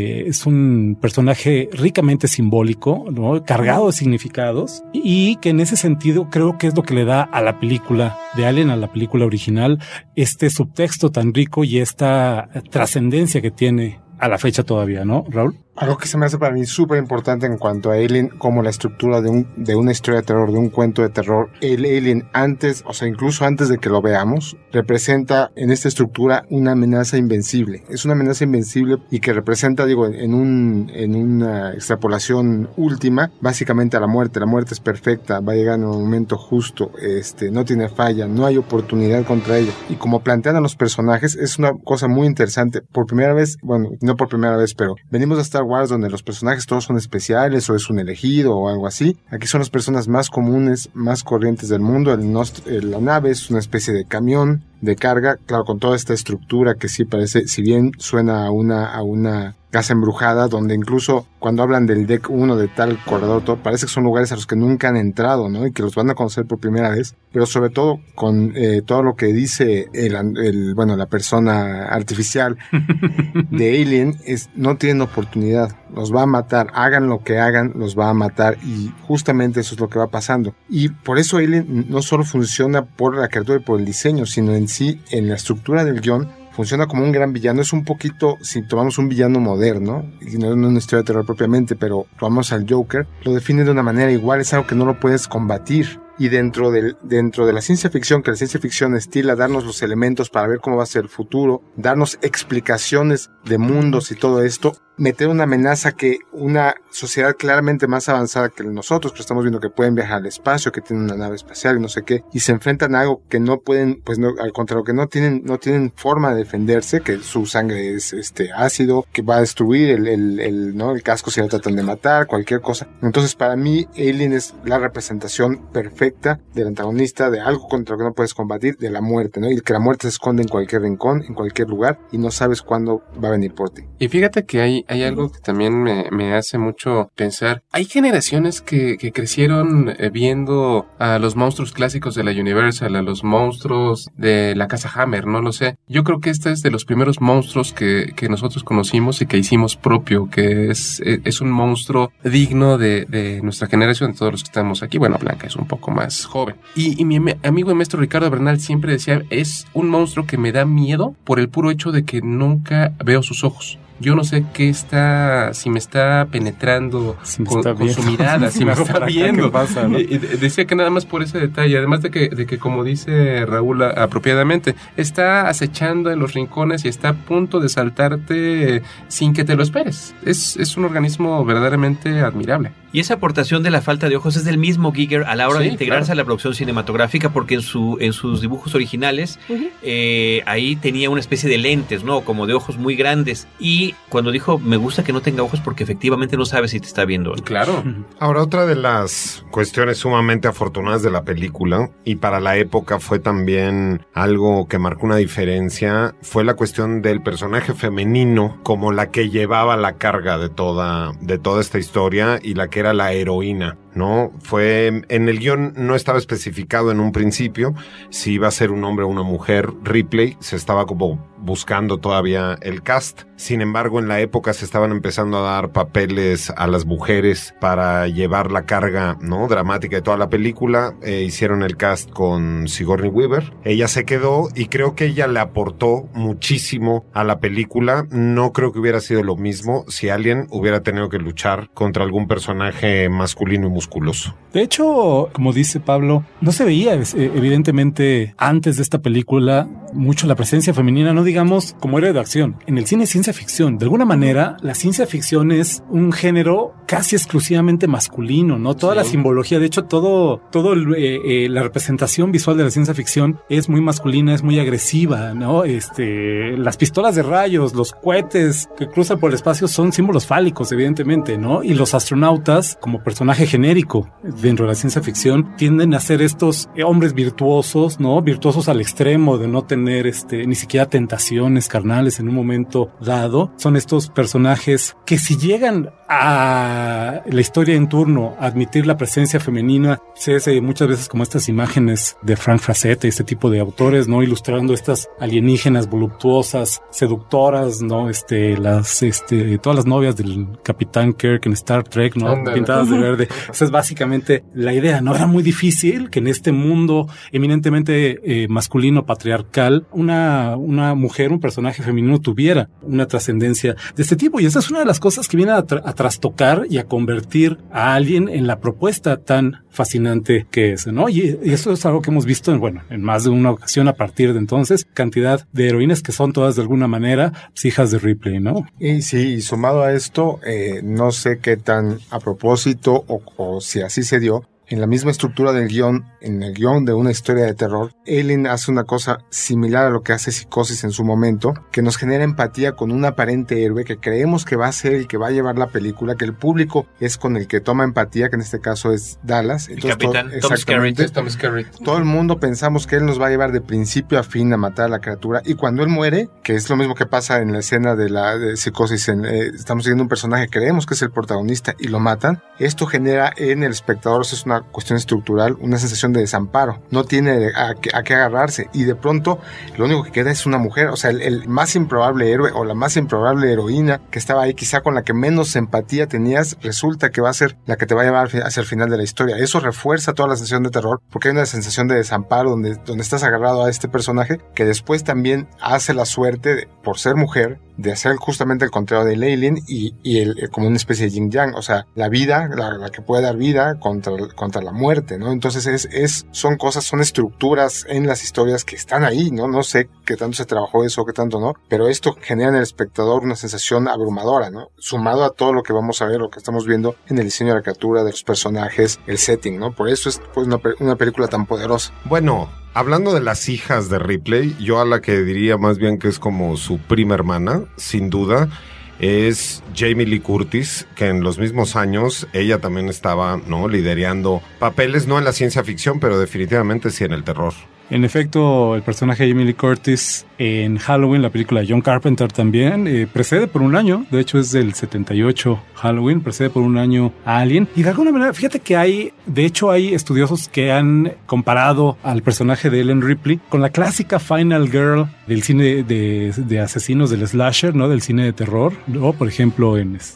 Speaker 4: un personaje ricamente simbólico, ¿no? Cargado de significados, y que en ese sentido creo que es lo que le da a la película de Alien, a la película original, este subtexto tan rico y esta trascendencia que tiene a la fecha todavía, ¿no, Raúl?
Speaker 6: Algo que se me hace para mí súper importante en cuanto a Alien, como la estructura de una historia de terror, de un cuento de terror. El Alien antes, o sea, incluso antes de que lo veamos, representa en esta estructura una amenaza invencible. Es una amenaza invencible y que representa, digo, en una extrapolación última, básicamente a la muerte. La muerte es perfecta, va a llegar en un momento justo, no tiene falla, no hay oportunidad contra ella. Y como plantean a los personajes, es una cosa muy interesante. Por primera vez, bueno, no por primera vez, pero venimos a Star Wars donde los personajes todos son especiales o es un elegido o algo así. Aquí son las personas más comunes, más corrientes del mundo. La nave es una especie de camión de carga, claro, con toda esta estructura que sí parece, si bien suena a una casa embrujada, donde incluso cuando hablan del deck 1 de tal corredor, todo, parece que son lugares a los que nunca han entrado, ¿no? Y que los van a conocer por primera vez, pero sobre todo con todo lo que dice la persona artificial de Alien, no tienen oportunidad, los va a matar, hagan lo que hagan, los va a matar, y justamente eso es lo que va pasando. Y por eso Alien no solo funciona por la criatura y por el diseño, sino en sí, en la estructura del guión, funciona como un gran villano. Es un poquito, si tomamos un villano moderno, y no es una historia de terror propiamente, pero tomamos al Joker, lo define de una manera igual, es algo que no lo puedes combatir. Y dentro de la ciencia ficción, que la ciencia ficción estila darnos los elementos para ver cómo va a ser el futuro, darnos explicaciones de mundos y todo esto, meter una amenaza que una sociedad claramente más avanzada que nosotros, que estamos viendo que pueden viajar al espacio, que tienen una nave espacial y no sé qué, y se enfrentan a algo que no pueden, pues no, al contrario, que no tienen forma de defenderse, que su sangre es ácido, que va a destruir el casco si lo tratan de matar, cualquier cosa. Entonces, para mí, Alien es la representación perfecta del antagonista, de algo contra lo que no puedes combatir, de la muerte, ¿no? Y que la muerte se esconde en cualquier rincón, en cualquier lugar, y no sabes cuándo va a venir por ti.
Speaker 3: Y fíjate que hay algo que también me hace mucho pensar. Hay generaciones que crecieron viendo a los monstruos clásicos de la Universal, a los monstruos de la casa Hammer, no lo sé. Yo creo que este es de los primeros monstruos que nosotros conocimos y que hicimos propio, que es un monstruo digno de nuestra generación, de todos los que estamos aquí. Bueno, Blanca es un poco más joven. Y mi amigo y maestro Ricardo Bernal siempre decía, es un monstruo que me da miedo por el puro hecho de que nunca veo sus ojos. Yo no sé si me está penetrando con su mirada, si me está viendo. Pasa, ¿no? Decía que nada más por ese detalle, además de que como dice Raúl apropiadamente, está acechando en los rincones y está a punto de saltarte sin que te lo esperes. Es un organismo verdaderamente admirable.
Speaker 1: Y esa aportación de la falta de ojos es del mismo Giger a la hora de integrarse a la producción cinematográfica, porque en sus dibujos originales ahí tenía una especie de lentes, ¿no? Como de ojos muy grandes. Y entendí cuando dijo, me gusta que no tenga ojos porque efectivamente no sabe si te está viendo.
Speaker 3: Claro.
Speaker 5: Ahora, otra de las cuestiones sumamente afortunadas de la película, y para la época fue también algo que marcó una diferencia, fue la cuestión del personaje femenino como la que llevaba la carga de toda esta historia y la que era la heroína, ¿no? Fue, en el guión no estaba especificado en un principio si iba a ser un hombre o una mujer. Ripley se estaba como buscando todavía el cast. Sin embargo, en la época se estaban empezando a dar papeles a las mujeres para llevar la carga, ¿no?, dramática de toda la película. Hicieron el cast con Sigourney Weaver. Ella se quedó y creo que ella le aportó muchísimo a la película. No creo que hubiera sido lo mismo si alguien hubiera tenido que luchar contra algún personaje masculino y musculoso.
Speaker 4: De hecho, como dice Pablo, no se veía evidentemente antes de esta película mucho la presencia femenina, no digamos como héroe de acción. En el cine es ciencia ficción. De alguna manera, la ciencia ficción es un género casi exclusivamente masculino, ¿no? Toda la simbología, de hecho, la representación visual de la ciencia ficción es muy masculina, es muy agresiva, ¿no? Las pistolas de rayos, los cohetes que cruzan por el espacio son símbolos fálicos, evidentemente, ¿no? Y los astronautas, como personaje genérico dentro de la ciencia ficción, tienden a ser estos hombres virtuosos, ¿no? Virtuosos al extremo de no tener ni siquiera tentaciones carnales en un momento dado. Son estos personajes que si llegan a la historia en turno a admitir la presencia femenina, se hace muchas veces como estas imágenes de Frank Frazetta y este tipo de autores, ¿no? Ilustrando estas alienígenas voluptuosas, seductoras, ¿no? Todas las novias del Capitán Kirk en Star Trek, ¿no? Andale. Pintadas de verde. Esa es básicamente la idea, ¿no? Era muy difícil que en este mundo eminentemente masculino, patriarcal, una mujer, un personaje femenino tuviera una trascendencia de este tipo. Y esa es una de las cosas que viene a trastocar y a convertir a alguien en la propuesta tan fascinante que es, ¿no? Y eso es algo que hemos visto en más de una ocasión a partir de entonces, cantidad de heroínas que son todas de alguna manera hijas de Ripley, ¿no?
Speaker 6: Y sí, y sumado a esto, no sé qué tan a propósito o si así se dio, en la misma estructura del guión, en el guión de una historia de terror, Alien hace una cosa similar a lo que hace Psicosis en su momento, que nos genera empatía con un aparente héroe que creemos que va a ser el que va a llevar la película, que el público es con el que toma empatía, que en este caso es Dallas.
Speaker 1: Entonces, el capitán Tom Skerritt.
Speaker 6: Todo el mundo pensamos que él nos va a llevar de principio a fin a matar a la criatura, y cuando él muere, que es lo mismo que pasa en la escena de Psicosis, estamos siguiendo un personaje, creemos que es el protagonista y lo matan, esto genera en el espectador, eso es una cuestión estructural, una sensación de desamparo, no tiene a qué agarrarse, y de pronto lo único que queda es una mujer, o sea, el más improbable héroe o la más improbable heroína que estaba ahí, quizá con la que menos empatía tenías, resulta que va a ser la que te va a llevar hacia el final de la historia. Eso refuerza toda la sensación de terror, porque hay una sensación de desamparo donde estás agarrado a este personaje que después también hace la suerte, por ser mujer, de hacer justamente el contrario del Alien y como una especie de yin-yang, o sea, la vida, la que puede dar vida contra la muerte, ¿no? Entonces son cosas, son estructuras en las historias que están ahí, ¿no? No sé qué tanto se trabajó eso, qué tanto no, pero esto genera en el espectador una sensación abrumadora, ¿no? Sumado a todo lo que vamos a ver, lo que estamos viendo en el diseño de la criatura, de los personajes, el setting, ¿no? Por eso es pues una película tan poderosa.
Speaker 5: Bueno, hablando de las hijas de Ripley, yo a la que diría más bien que es como su prima hermana, sin duda, es Jamie Lee Curtis, que en los mismos años ella también estaba, ¿no?, liderando papeles, no en la ciencia ficción, pero definitivamente sí en el terror.
Speaker 4: En efecto, el personaje de Jamie Lee Curtis en Halloween, la película de John Carpenter también, precede por un año, de hecho es del 78 Halloween, precede por un año a Alien. Y de alguna manera, fíjate que hay estudiosos que han comparado al personaje de Ellen Ripley con la clásica Final Girl del cine de asesinos del slasher, ¿no? Del cine de terror, ¿no? Por ejemplo,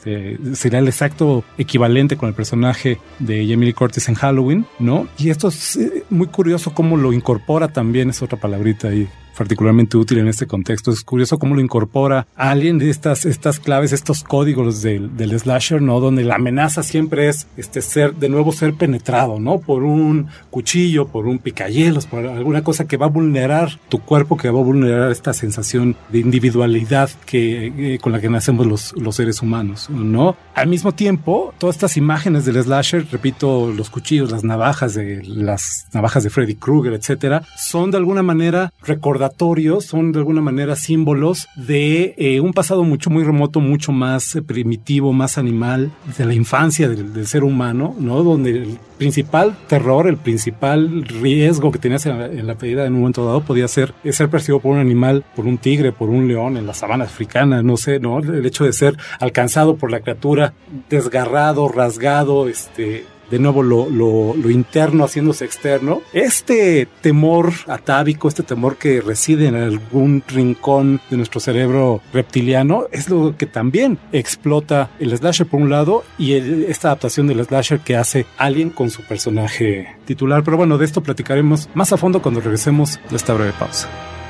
Speaker 4: sería el exacto equivalente con el personaje de Jamie Lee Curtis en Halloween, ¿no? Y esto es muy curioso cómo lo incorpora también, es otra palabrita ahí particularmente útil en este contexto. Es curioso cómo lo incorpora Alien, de estas claves, estos códigos del slasher, ¿no? Donde la amenaza siempre es ser penetrado, ¿no? Por un cuchillo, por un picahielos, por alguna cosa que va a vulnerar tu cuerpo, que va a vulnerar esta sensación de individualidad con la que nacemos los seres humanos, ¿no? Al mismo tiempo, todas estas imágenes del slasher, repito, los cuchillos, las navajas de Freddy Krueger, etcétera, son de alguna manera recordatorios laboratorios son de alguna manera símbolos de un pasado muy remoto, mucho más primitivo, más animal, de la infancia del ser humano, ¿no? Donde el principal terror, el principal riesgo que tenías en la vida en un momento dado podía ser perseguido por un animal, por un tigre, por un león en la sabana africana, no sé, ¿no? El hecho de ser alcanzado por la criatura, desgarrado, rasgado, de nuevo lo interno haciéndose externo. Este temor atávico, este temor que reside en algún rincón de nuestro cerebro reptiliano, es lo que también explota el slasher por un lado y esta adaptación del slasher que hace Alien con su personaje titular. Pero bueno, de esto platicaremos más a fondo cuando regresemos de esta breve pausa.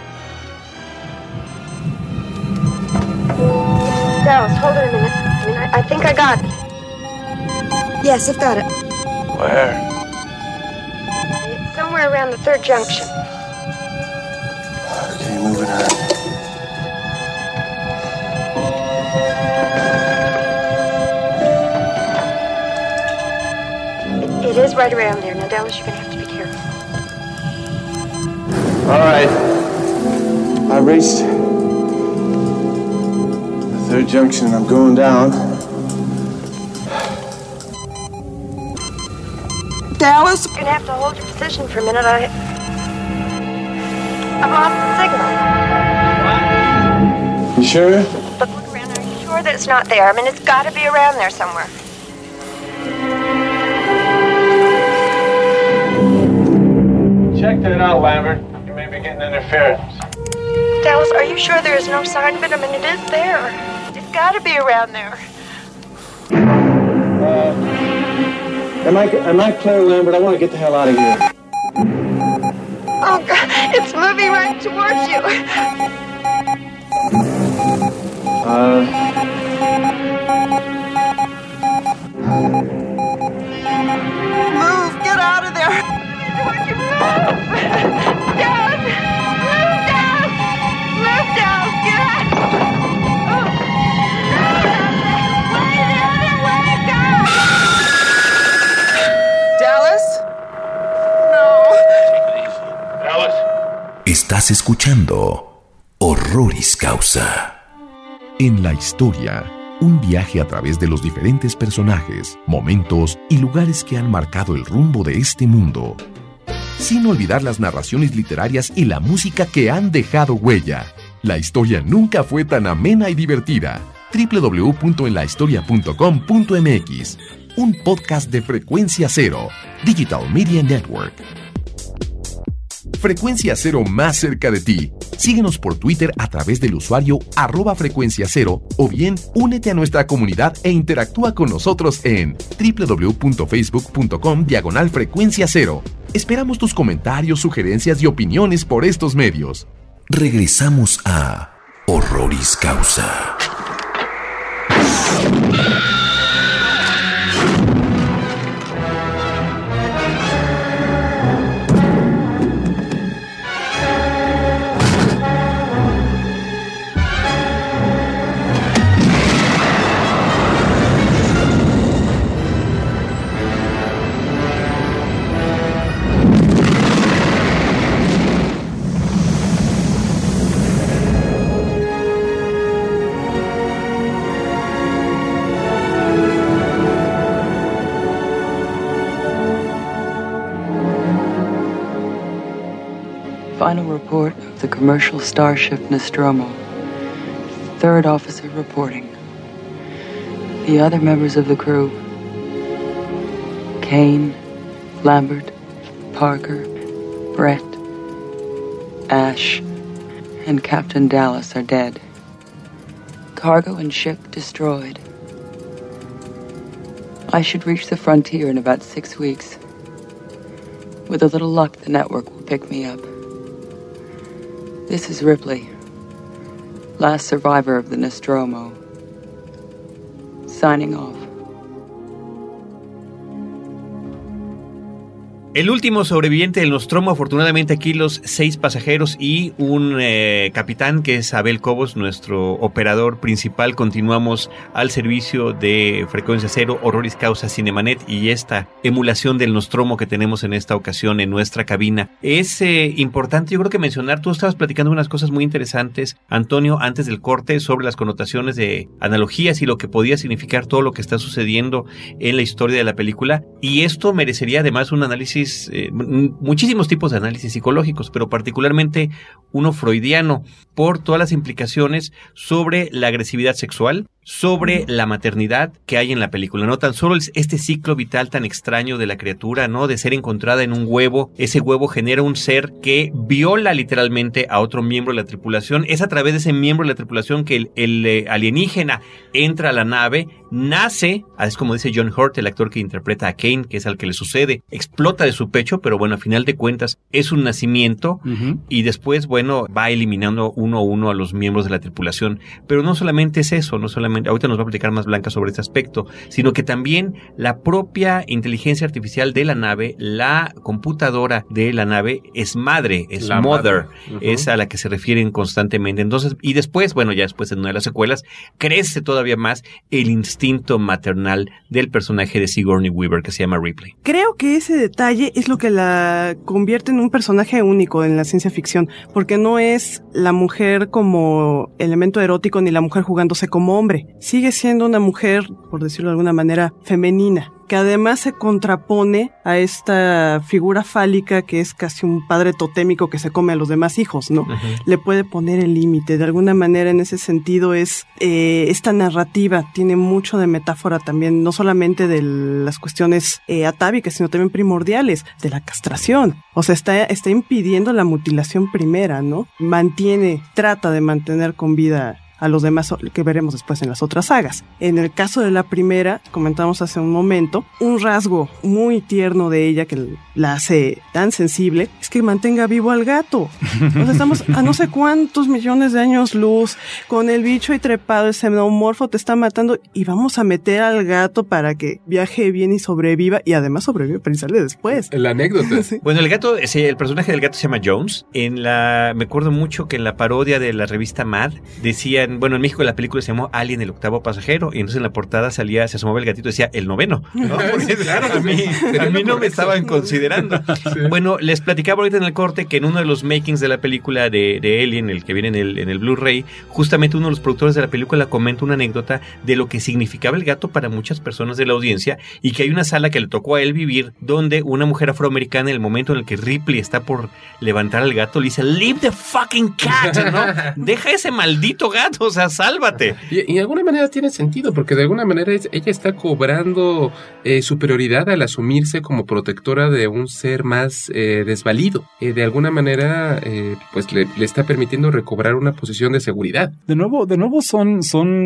Speaker 14: Dallas, hold it a minute. I think I got it. Yes, I've got it.
Speaker 12: Where?
Speaker 14: It's somewhere around the third junction.
Speaker 12: Okay, moving on.
Speaker 14: It is right around there. Now, Dallas, you're going to have to be careful.
Speaker 12: All right. I reached the third junction and I'm going down.
Speaker 14: Dallas? You're going to have to hold your position for a minute. I've lost the signal.
Speaker 12: You sure?
Speaker 14: But look around. Are you sure that it's not there? I mean, it's got to be around there somewhere.
Speaker 12: Check that out, Lambert. You may be getting interference.
Speaker 14: Dallas, are you sure there is no sign of it? I mean, it is there. It's got to be around there.
Speaker 12: Am I clear, Lambert? I want to get the hell out of here.
Speaker 14: Oh, God, it's moving right towards you. Move, get out of there. Don't you move. Down. Move down. Move down. Get out. Oh. Way the other way, go. Dallas? No.
Speaker 12: Dallas?
Speaker 2: Estás escuchando Horroris Causa. En la historia, un viaje a través de los diferentes personajes, momentos y lugares que han marcado el rumbo de este mundo. Sin olvidar las narraciones literarias y la música que han dejado huella. La historia nunca fue tan amena y divertida. www.enlahistoria.com.mx. Un podcast de Frecuencia Cero, Digital Media Network. Frecuencia Cero más cerca de ti. Síguenos por Twitter a través del usuario @frecuenciacero o bien únete a nuestra comunidad e interactúa con nosotros en www.facebook.com/Frecuencia Cero. Esperamos tus comentarios, sugerencias y opiniones por estos medios. Regresamos a Horroris Causa.
Speaker 11: Final report of the commercial starship Nostromo. Third officer reporting. The other members of the crew, Kane, Lambert, Parker, Brett, Ash, and Captain Dallas are dead. Cargo and ship destroyed. I should reach the frontier in about 6 weeks. With a little luck, the network will pick me up. This is Ripley, last survivor of the Nostromo, signing off.
Speaker 1: El último sobreviviente del Nostromo, afortunadamente aquí los 6 pasajeros y un capitán que es Abel Cobos, nuestro operador principal. Continuamos al servicio de Frecuencia Cero, Horroris Causa, Cinemanet y esta emulación del Nostromo que tenemos en esta ocasión en nuestra cabina. Es importante, yo creo que mencionar, tú estabas platicando unas cosas muy interesantes, Antonio, antes del corte, sobre las connotaciones de analogías y lo que podía significar todo lo que está sucediendo en la historia de la película, y esto merecería además un análisis, muchísimos tipos de análisis psicológicos, pero particularmente uno freudiano, por todas las implicaciones sobre la agresividad sexual, sobre la maternidad que hay en la película, no tan solo este ciclo vital tan extraño de la criatura, ¿no? De ser encontrada en un huevo, ese huevo genera un ser que viola literalmente a otro miembro de la tripulación, es a través de ese miembro de la tripulación que el alienígena entra a la nave, nace, es como dice John Hurt, el actor que interpreta a Kane, que es al que le sucede, explota de su pecho, pero bueno, a final de cuentas es un nacimiento, y después, bueno, va eliminando uno a uno a los miembros de la tripulación, pero no solamente es eso, no solamente, ahorita nos va a platicar más Blanca sobre este aspecto, sino que también la propia inteligencia artificial de la nave, la computadora de la nave es madre, es la mother, es a la que se refieren constantemente. Entonces, y después, bueno, ya después en una de las secuelas, crece todavía más el instinto maternal del personaje de Sigourney Weaver que se llama Ripley.
Speaker 13: Creo que ese detalle es lo que la convierte en un personaje único en la ciencia ficción, porque no es la mujer como elemento erótico ni la mujer jugándose como hombre. Sigue siendo una mujer, por decirlo de alguna manera, femenina, que además se contrapone a esta figura fálica que es casi un padre totémico que se come a los demás hijos, ¿no? Le puede poner el límite. De alguna manera, en ese sentido, es esta narrativa tiene mucho de metáfora también, no solamente de las cuestiones atávicas, sino también primordiales, de la castración. O sea, está impidiendo la mutilación primera, ¿no? Trata de mantener con vida a los demás que veremos después en las otras sagas. En el caso de la primera, comentamos hace un momento, un rasgo muy tierno de ella que la hace tan sensible es que mantenga vivo al gato. O sea, estamos a no sé cuántos millones de años luz, con el bicho ahí trepado, el xenomorfo te está matando y vamos a meter al gato para que viaje bien y sobreviva, y además sobrevive para salir después.
Speaker 3: La anécdota.
Speaker 13: Sí.
Speaker 1: Bueno, el personaje del gato se llama Jones. Me acuerdo mucho que en la parodia de la revista Mad decían, bueno, en México la película se llamó Alien, el octavo pasajero, y entonces en la portada se asomaba el gatito y decía el noveno, ¿no? Porque claro, a mí no me estaban considerando. Sí. Bueno, les platicaba ahorita en el corte que en uno de los makings de la película de Alien, el que viene en el Blu-ray, justamente uno de los productores de la película comenta una anécdota de lo que significaba el gato para muchas personas de la audiencia, y que hay una sala que le tocó a él vivir donde una mujer afroamericana, en el momento en el que Ripley está por levantar al gato, le dice leave the fucking cat, ¿no? Deja ese maldito gato, o sea, sálvate.
Speaker 3: Y de alguna manera tiene sentido, porque de alguna manera ella está cobrando superioridad al asumirse como protectora de un ser más desvalido. De alguna manera, pues le está permitiendo recobrar una posición de seguridad.
Speaker 4: De nuevo son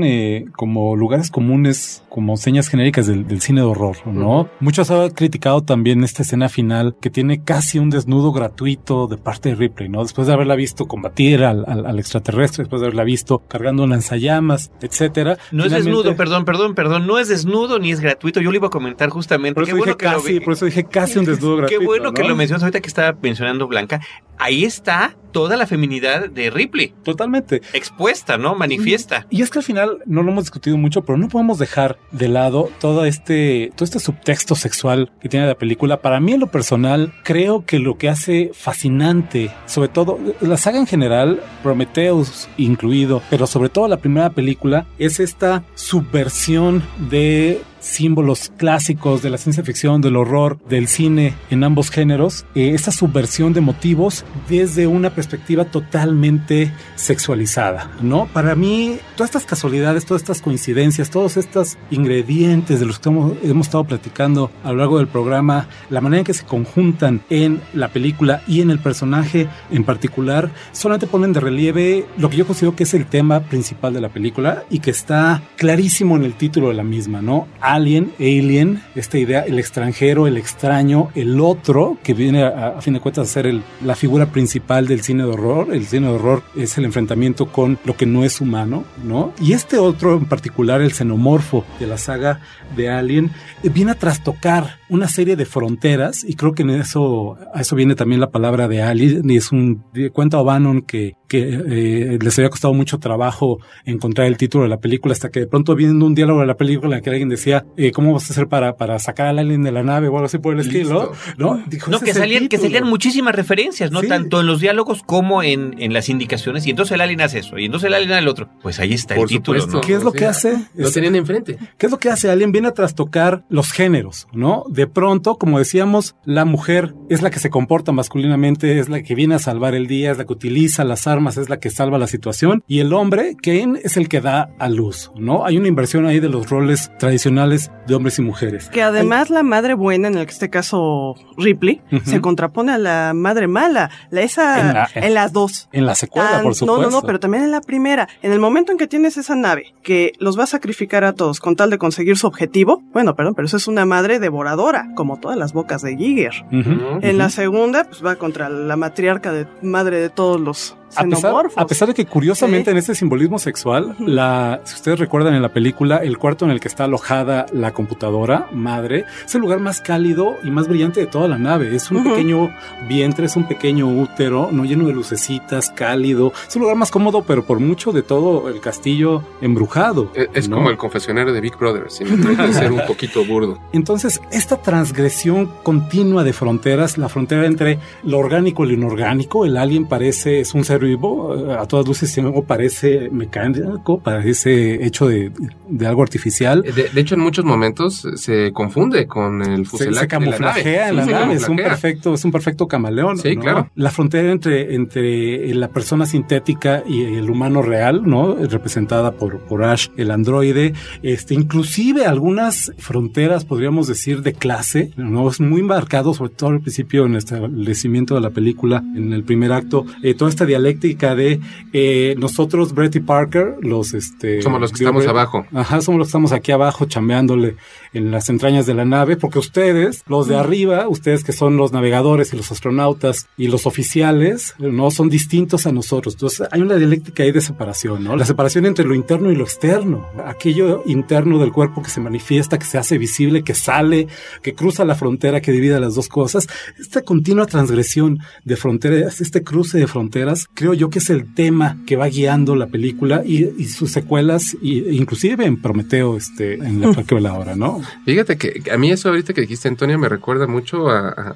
Speaker 4: como lugares comunes, como señas genéricas del cine de horror, ¿no? Muchos han criticado también esta escena final que tiene casi un desnudo gratuito de parte de Ripley, ¿no? Después de haberla visto combatir al extraterrestre, después de haberla visto cargando lanzallamas, etcétera.
Speaker 1: No es desnudo, perdón, no es desnudo ni es gratuito. Yo lo iba a comentar justamente.
Speaker 4: Por eso dije casi un desnudo gratuito.
Speaker 1: Qué bueno, ¿no?
Speaker 4: Que
Speaker 1: lo mencionas ahorita que estaba mencionando Blanca. Ahí está toda la feminidad de Ripley.
Speaker 4: Totalmente.
Speaker 1: Expuesta, ¿no? Manifiesta.
Speaker 4: Y es que al final no lo hemos discutido mucho, pero no podemos dejar de lado todo este subtexto sexual que tiene la película. Para mí, en lo personal, creo que lo que hace fascinante, sobre todo la saga en general, Prometheus incluido, pero sobre todo la primera película, es esta subversión de símbolos clásicos de la ciencia ficción, del horror, del cine en ambos géneros, esta subversión de motivos desde una perspectiva totalmente sexualizada, ¿no? Para mí, todas estas casualidades, todas estas coincidencias, todos estos ingredientes de los que hemos estado platicando a lo largo del programa, la manera en que se conjuntan en la película y en el personaje en particular, solamente ponen de relieve lo que yo considero que es el tema principal de la película y que está clarísimo en el título de la misma, ¿no? Alien, esta idea, el extranjero, el extraño, el otro, que viene a fin de cuentas a ser la figura principal del cine de horror. El cine de horror es el enfrentamiento con lo que no es humano, ¿no? Y este otro en particular, el xenomorfo de la saga de Alien, viene a trastocar una serie de fronteras, y creo que a eso viene también la palabra de Alien, y cuenta O'Bannon que les había costado mucho trabajo encontrar el título de la película, hasta que de pronto viendo un diálogo de la película en que alguien decía, ¿cómo vas a hacer para sacar al alien de la nave o algo así por el estilo? ¿No? Dijo,
Speaker 1: que salían muchísimas referencias, ¿no? Sí. Tanto en los diálogos como en las indicaciones, y entonces el alien hace eso, y entonces el alien hace el otro. Pues ahí está el título, ¿no?
Speaker 4: ¿Qué es lo que hace?
Speaker 3: Lo tenían enfrente.
Speaker 4: ¿Qué es lo que hace Alien? Viene a trastocar los géneros, ¿no? De pronto, como decíamos, la mujer es la que se comporta masculinamente, es la que viene a salvar el día, es la que utiliza las armas, es la que salva la situación, y el hombre, Kane, es el que da a luz, ¿no? Hay una inversión ahí de los roles tradicionales de hombres y mujeres.
Speaker 13: Que además la madre buena, en este caso Ripley, se contrapone a la madre mala, en las dos.
Speaker 4: En la secuela, por supuesto.
Speaker 13: No, pero también en la primera. En el momento en que tienes esa nave, que los va a sacrificar a todos con tal de conseguir su objetivo, pero eso es una madre devoradora, como todas las bocas de Giger. En la segunda, pues va contra la matriarca madre de todos los xenomorfos.
Speaker 4: A pesar de que curiosamente en este simbolismo sexual, si ustedes recuerdan en la película, el cuarto en el que está alojada la computadora madre es el lugar más cálido y más brillante de toda la nave. Es un pequeño vientre, es un pequeño útero, no, lleno de lucecitas, cálido. Es un lugar más cómodo, pero por mucho de todo el castillo embrujado.
Speaker 3: Es como el confesionario de Big Brother, sin ser un poquito burdo.
Speaker 4: Entonces, esta transgresión continua de fronteras, la frontera entre lo orgánico y lo inorgánico, el alien es un ser vivo, a todas luces parece mecánico, parece hecho de algo artificial.
Speaker 3: De hecho, en muchos momentos se confunde con el fuselaje.
Speaker 4: Se camuflajea en la nave. Es un perfecto camaleón. Sí, ¿no? Claro. La frontera entre la persona sintética y el humano real, ¿no? Representada por Ash, el androide. Inclusive algunas fronteras, podríamos decir, de clase, ¿no? Es muy marcado, sobre todo al principio, en el establecimiento de la película, en el primer acto, toda esta dialéctica de nosotros, Brett y Parker,
Speaker 3: somos los que estamos abajo.
Speaker 4: Ajá, somos los que estamos aquí abajo chambeándole en las entrañas de la nave, porque ustedes, los de arriba, ustedes que son los navegadores y los astronautas y los oficiales, no son distintos a nosotros. Entonces hay una dialéctica ahí de separación, ¿no? La separación entre lo interno y lo externo. Aquello interno del cuerpo que se manifiesta, que se hace visible, que sale, que cruza la frontera, que divide las dos cosas. Esta continua transgresión de fronteras, este cruce de fronteras, creo yo que es el tema que va guiando la película y sus secuelas, inclusive en Prometeo, en la que la hora, ¿no?
Speaker 3: Fíjate que a mí eso ahorita que dijiste, Antonio, me recuerda mucho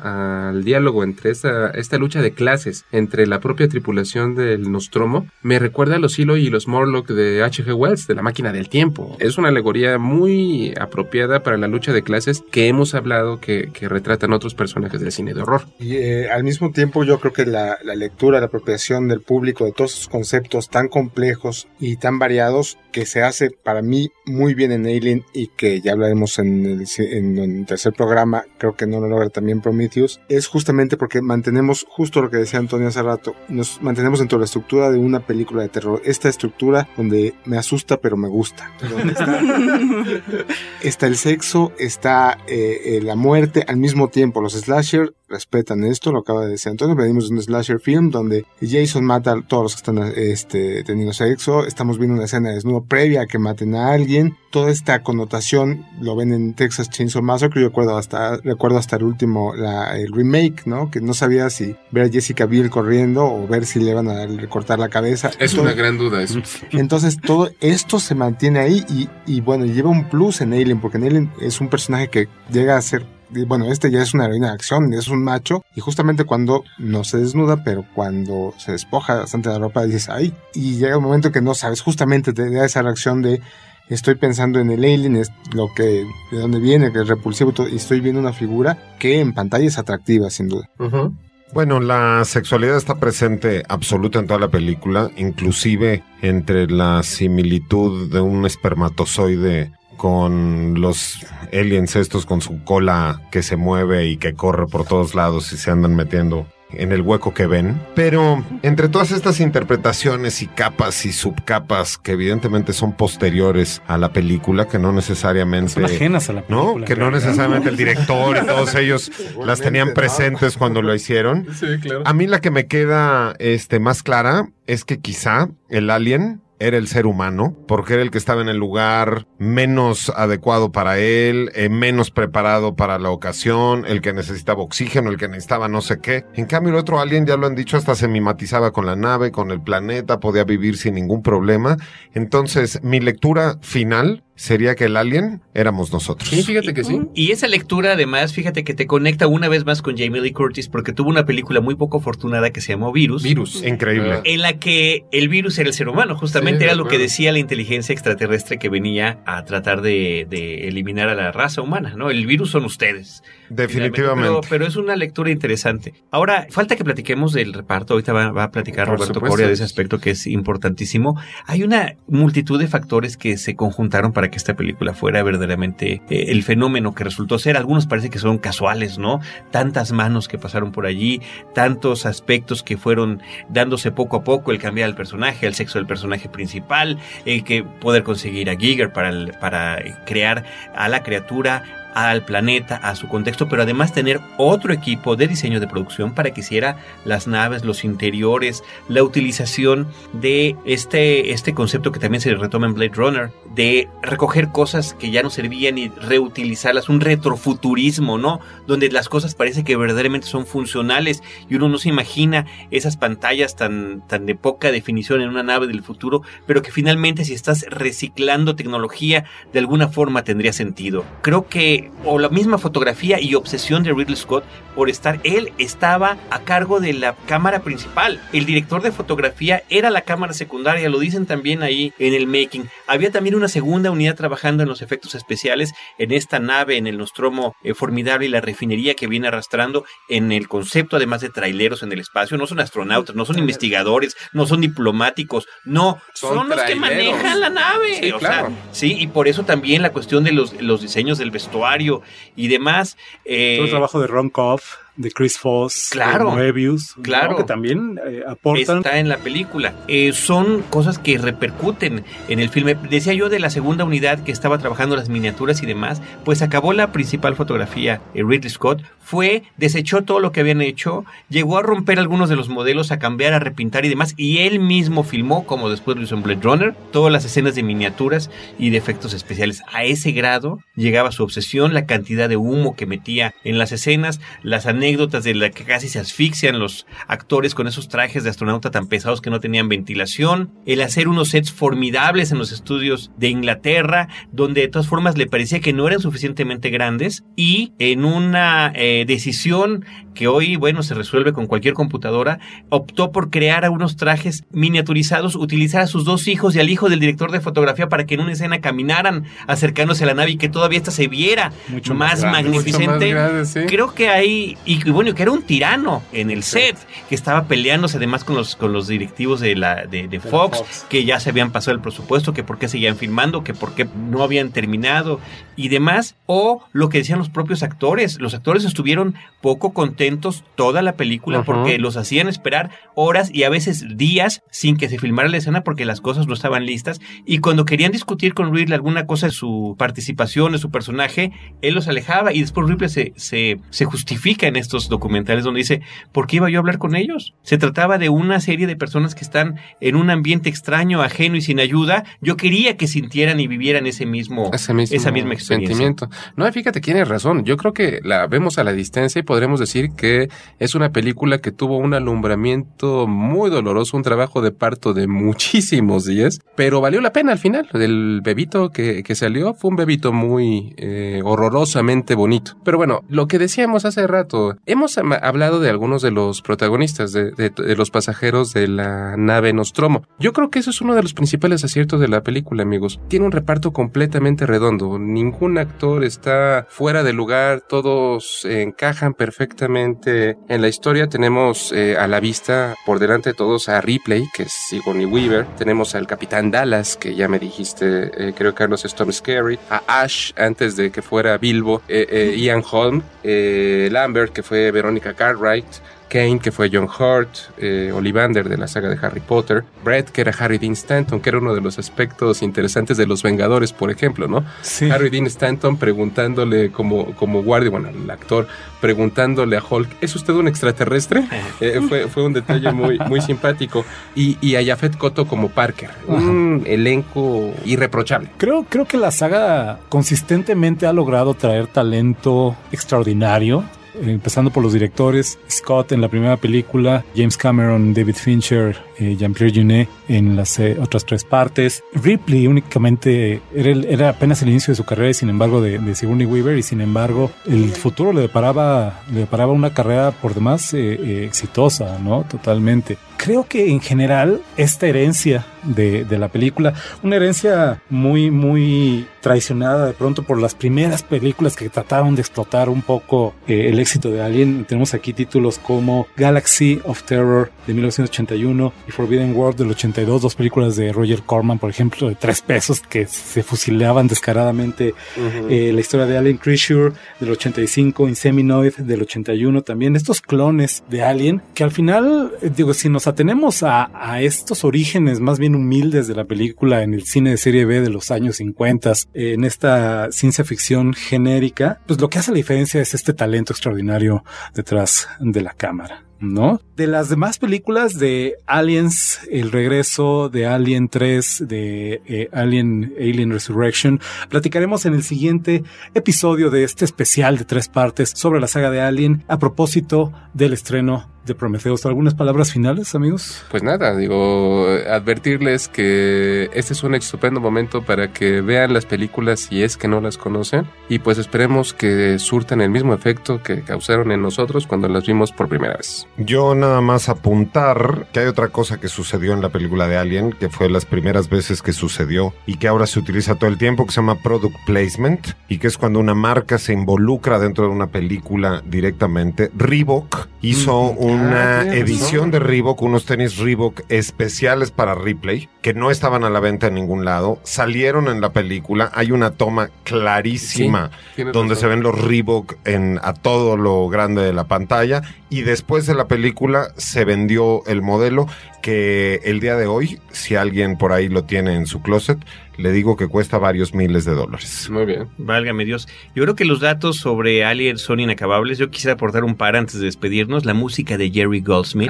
Speaker 3: al diálogo entre esta lucha de clases entre la propia tripulación del Nostromo. Me recuerda a los Silo y los Morlock de H.G. Wells, de La máquina del tiempo. Es una alegoría muy apropiada para la lucha de clases que hemos hablado que retratan otros personajes del cine de horror.
Speaker 6: Y al mismo tiempo yo creo que la lectura, la apropiación del público de todos esos conceptos tan complejos y tan variados que se hace para mí muy bien en Alien, y que ya hablaremos en el tercer programa, creo que no lo logra también Prometheus, es justamente porque mantenemos justo lo que decía Antonio hace rato, nos mantenemos dentro de la estructura de una película de terror, esta estructura donde me asusta pero me gusta, donde está el sexo, está la muerte, al mismo tiempo los slasher respetan esto, lo acaba de decir Antonio, venimos de un slasher film donde Jason mata a todos los que están teniendo sexo, estamos viendo una escena de desnudo previa a que maten a alguien, toda esta connotación lo ven en Texas Chainsaw Massacre. Yo recuerdo hasta el último, el remake, ¿no? Que no sabía si ver a Jessica Biel corriendo o ver si le van a recortar la cabeza.
Speaker 3: Es una gran duda eso.
Speaker 6: Entonces todo esto se mantiene ahí y bueno, lleva un plus en Alien, porque en Alien es un personaje que llega a ser, bueno, ya es una heroína de acción, es un macho, y justamente cuando no se desnuda, pero cuando se despoja bastante de la ropa, dices, ¡ay! Y llega un momento que no sabes, justamente te da esa reacción de estoy pensando en el alien, es de dónde viene, que es repulsivo, y estoy viendo una figura que en pantalla es atractiva, sin duda.
Speaker 5: Uh-huh. Bueno, la sexualidad está presente absoluta en toda la película, inclusive entre la similitud de un espermatozoide con los aliens estos con su cola que se mueve y que corre por todos lados y se andan metiendo en el hueco que ven. Pero entre todas estas interpretaciones y capas y subcapas que evidentemente son posteriores a la película, que no necesariamente...
Speaker 4: Son ajenas a la película.
Speaker 5: ¿No? Que no necesariamente el director y todos ellos las tenían presentes cuando lo hicieron.
Speaker 3: Sí, claro.
Speaker 5: A mí la que me queda más clara es que quizá el alien era el ser humano, porque era el que estaba en el lugar menos adecuado para él, menos preparado para la ocasión, el que necesitaba oxígeno, el que necesitaba no sé qué. En cambio, el otro alien, ya lo han dicho, hasta se mimetizaba con la nave, con el planeta, podía vivir sin ningún problema. Entonces, mi lectura final sería que el alien éramos nosotros.
Speaker 3: Sí, fíjate que sí.
Speaker 1: Y esa lectura, además, fíjate que te conecta una vez más con Jamie Lee Curtis, porque tuvo una película muy poco afortunada que se llamó Virus.
Speaker 5: Increíble.
Speaker 1: En la que el virus era el ser humano, justamente era lo que decía la inteligencia extraterrestre que venía a tratar de eliminar a la raza humana, ¿no? El virus son ustedes.
Speaker 5: Definitivamente.
Speaker 1: Pero es una lectura interesante. Ahora, falta que platiquemos del reparto. Ahorita va a platicar
Speaker 3: Por
Speaker 1: Roberto
Speaker 3: supuesto.
Speaker 1: Coria de ese aspecto que es importantísimo. Hay una multitud de factores que se conjuntaron para que esta película fuera verdaderamente el fenómeno que resultó ser. Algunos parece que son casuales, ¿no? Tantas manos que pasaron por allí, tantos aspectos que fueron dándose poco a poco, el cambiar al personaje, el sexo del personaje principal, el que poder conseguir a Giger para crear a la criatura, al planeta, a su contexto, pero además tener otro equipo de diseño de producción para que hiciera las naves, los interiores, la utilización de este concepto que también se retoma en Blade Runner, de recoger cosas que ya no servían y reutilizarlas, un retrofuturismo, ¿no? Donde las cosas parece que verdaderamente son funcionales y uno no se imagina esas pantallas tan de poca definición en una nave del futuro, pero que finalmente si estás reciclando tecnología, de alguna forma tendría sentido. Creo que o la misma fotografía y obsesión de Ridley Scott por él estaba a cargo de la cámara principal. El director de fotografía era la cámara secundaria, lo dicen también ahí en el making. Había también una segunda unidad trabajando en los efectos especiales, en esta nave, en el Nostromo formidable y la refinería que viene arrastrando, en el concepto además de traileros en el espacio. No son astronautas, no son investigadores, no son diplomáticos, no, son los que manejan la nave.
Speaker 3: Sí, claro.
Speaker 1: Sí, y por eso también la cuestión de los diseños del vestuario y demás.
Speaker 4: Todo el trabajo de Ron Koff, de Chris Foss,
Speaker 1: claro,
Speaker 4: de Moebius,
Speaker 1: claro,
Speaker 4: ¿no? Que también aportan.
Speaker 1: Está en la película. Son cosas que repercuten en el filme. Decía yo de la segunda unidad que estaba trabajando las miniaturas y demás, pues acabó la principal fotografía. Ridley Scott desechó todo lo que habían hecho, llegó a romper algunos de los modelos, a cambiar, a repintar y demás, y él mismo filmó, como después lo hizo en Blade Runner, todas las escenas de miniaturas y de efectos especiales. A ese grado llegaba su obsesión, la cantidad de humo que metía en las escenas, las anécdotas de la que casi se asfixian los actores con esos trajes de astronauta tan pesados que no tenían ventilación, el hacer unos sets formidables en los estudios de Inglaterra, donde de todas formas le parecía que no eran suficientemente grandes, y en una decisión que hoy, bueno, se resuelve con cualquier computadora, optó por crear unos trajes miniaturizados, utilizar a sus dos hijos y al hijo del director de fotografía para que en una escena caminaran acercándose a la nave y que todavía esta se viera mucho más magnificente. Mucho más grande, sí. Creo que hay, y bueno, que era un tirano en el set, que estaba peleándose además con los directivos de Fox, que ya se habían pasado el presupuesto, que por qué seguían filmando, que por qué no habían terminado y demás, o lo que decían los propios actores. Los actores estuvieron poco contentos toda la película porque los hacían esperar horas y a veces días sin que se filmara la escena porque las cosas no estaban listas, y cuando querían discutir con Ridley alguna cosa de su participación, de su personaje, él los alejaba, y después Ridley se justifica en estos documentales donde dice, ¿por qué iba yo a hablar con ellos? Se trataba de una serie de personas que están en un ambiente extraño, ajeno y sin ayuda. Yo quería que sintieran y vivieran esa misma experiencia.
Speaker 3: Sentimiento. No, fíjate, tienes razón. Yo creo que la vemos a la distancia y podremos decir que es una película que tuvo un alumbramiento muy doloroso, un trabajo de parto de muchísimos días, pero valió la pena al final. El bebito que salió fue un bebito muy horrorosamente bonito. Pero bueno, lo que decíamos hace rato, hemos hablado de algunos de los protagonistas, de los pasajeros de la nave Nostromo. Yo creo que eso es uno de los principales aciertos de la película, amigos. Tiene un reparto completamente redondo. Ningún actor está fuera de lugar, todos encajan perfectamente en la historia. Tenemos a la vista, por delante de todos, a Ripley, que es Sigourney Weaver. Tenemos al Capitán Dallas, que ya me dijiste, creo, Carlos, es Tom Skerritt. A Ash, antes de que fuera Bilbo, Ian Holm. Lambert, que fue Veronica Cartwright, Kane, que fue John Hurt, Ollivander de la saga de Harry Potter, Brett, que era Harry Dean Stanton, que era uno de los aspectos interesantes de Los Vengadores, por ejemplo, ¿no?
Speaker 4: Sí.
Speaker 3: Harry Dean Stanton preguntándole como guardia, bueno, el actor preguntándole a Hulk, ¿es usted un extraterrestre? Fue un detalle muy simpático. Y a Yaphet Kotto como Parker, un elenco irreprochable.
Speaker 4: Creo que la saga consistentemente ha logrado traer talento extraordinario, empezando por los directores, Scott en la primera película, James Cameron, David Fincher, Jean-Pierre Jeunet en las otras 3 partes. Ripley únicamente era apenas el inicio de su carrera, y sin embargo de Sigourney Weaver, y sin embargo el futuro le deparaba una carrera por demás exitosa, ¿no? Totalmente. Creo que en general esta herencia de la película, una herencia muy traicionada de pronto por las primeras películas que trataron de explotar un poco el éxito de Alien. Tenemos aquí títulos como Galaxy of Terror de 1981 y Forbidden World del 82, 2 películas de Roger Corman, por ejemplo, de 3 pesos que se fusilaban descaradamente. La historia de Alien Creature del 85, Inseminoid del 81 también. Estos clones de Alien que al final, si nos atenemos a estos orígenes más bien humildes de la película en el cine de serie B de los años 50, en esta ciencia ficción genérica, pues lo que hace la diferencia es este talento extraordinario detrás de la cámara, ¿no? De las demás películas de Aliens, El Regreso, de Alien 3, de Alien Resurrection, platicaremos en el siguiente episodio de este especial de 3 partes sobre la saga de Alien, a propósito del estreno de Prometheus. ¿Algunas palabras finales, amigos?
Speaker 3: Pues nada, advertirles que este es un estupendo momento para que vean las películas si es que no las conocen, y pues esperemos que surtan el mismo efecto que causaron en nosotros cuando las vimos por primera vez.
Speaker 5: Yo nada más apuntar que hay otra cosa que sucedió en la película de Alien, que fue las primeras veces que sucedió y que ahora se utiliza todo el tiempo, que se llama product placement, y que es cuando una marca se involucra dentro de una película directamente. Reebok hizo una edición de Reebok, unos tenis Reebok especiales para Ripley, que no estaban a la venta en ningún lado, salieron en la película. Hay una toma clarísima donde se ven los Reebok a todo lo grande de la pantalla, y después de la película se vendió el modelo, que el día de hoy, si alguien por ahí lo tiene en su closet, le digo que cuesta varios miles de dólares.
Speaker 3: Muy bien.
Speaker 1: Válgame Dios. Yo creo que los datos sobre Alien son inacabables. Yo quisiera aportar un par antes de despedirnos. La música de Jerry Goldsmith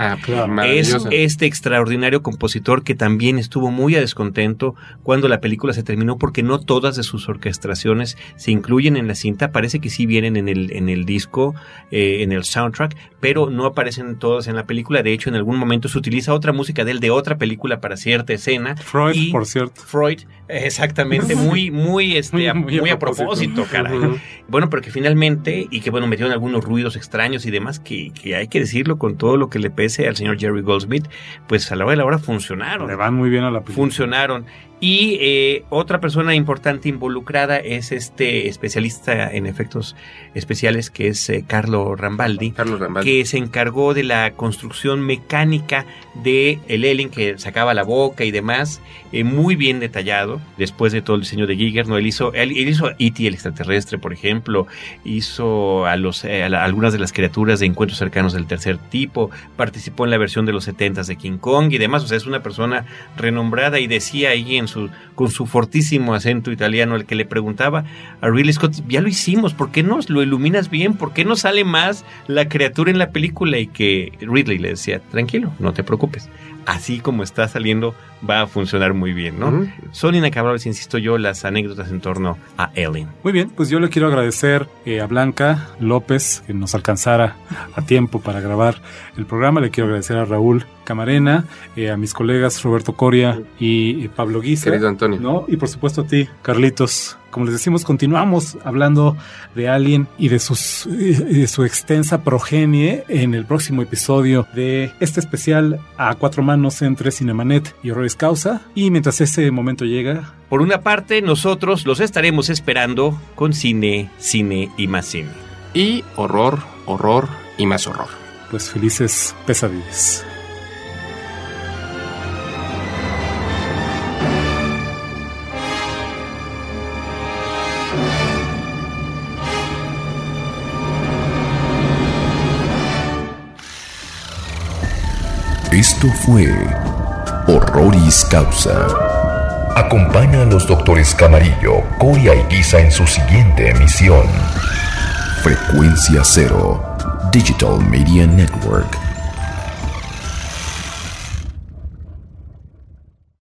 Speaker 1: es este extraordinario compositor que también estuvo muy a descontento cuando la película se terminó, porque no todas de sus orquestaciones se incluyen en la cinta. Parece que sí vienen en el disco, en el soundtrack, pero no aparecen todas en la película. De hecho, en algún momento se utiliza otra música de él, de otra película, para cierta escena.
Speaker 4: Freud, por cierto.
Speaker 1: Freud, exactamente, muy a propósito, caray. Bueno, pero que finalmente, y que bueno, metieron algunos ruidos extraños y demás, que hay que decirlo con todo lo que le pese al señor Jerry Goldsmith, pues a la hora de la hora funcionaron.
Speaker 4: Le van muy bien a la película.
Speaker 1: Funcionaron. Y otra persona importante involucrada es este especialista en efectos especiales, que es Carlo Rambaldi, que se encargó de la construcción mecánica de el Alien, que sacaba la boca y demás, muy bien detallado, después de todo el diseño de Giger, ¿no? Él hizo E.T. el extraterrestre, por ejemplo, hizo a algunas de las criaturas de Encuentros Cercanos del Tercer Tipo, participó en la versión de los 70s de King Kong y demás. O sea, es una persona renombrada, y decía ahí con su fortísimo acento italiano, el que le preguntaba a Ridley Scott: ya lo hicimos, ¿por qué no lo iluminas bien? ¿Por qué no sale más la criatura en la película? Y que Ridley le decía: tranquilo, no te preocupes, así como está saliendo va a funcionar muy bien, ¿no? Son inacabables, insisto yo, las anécdotas en torno a Alien.
Speaker 4: Muy bien, pues yo le quiero agradecer a Blanca López que nos alcanzara a tiempo para grabar el programa. Le quiero agradecer a Raúl Camarena, a mis colegas Roberto Coria y Pablo Guisa.
Speaker 3: Querido Antonio.
Speaker 4: ¿No? Y por supuesto a ti, Carlitos. Como les decimos, continuamos hablando de Alien y de su extensa progenie en el próximo episodio de este especial a 4 manos entre Cinemanet y Horroris Causa. Y mientras ese momento llega,
Speaker 1: por una parte, nosotros los estaremos esperando con cine y más cine.
Speaker 3: Y horror y más horror.
Speaker 4: Pues felices pesadillas.
Speaker 2: Esto fue Horroris Causa. Acompaña a los doctores Camarillo, Coria y Guisa en su siguiente emisión. Frecuencia Cero, Digital Media Network.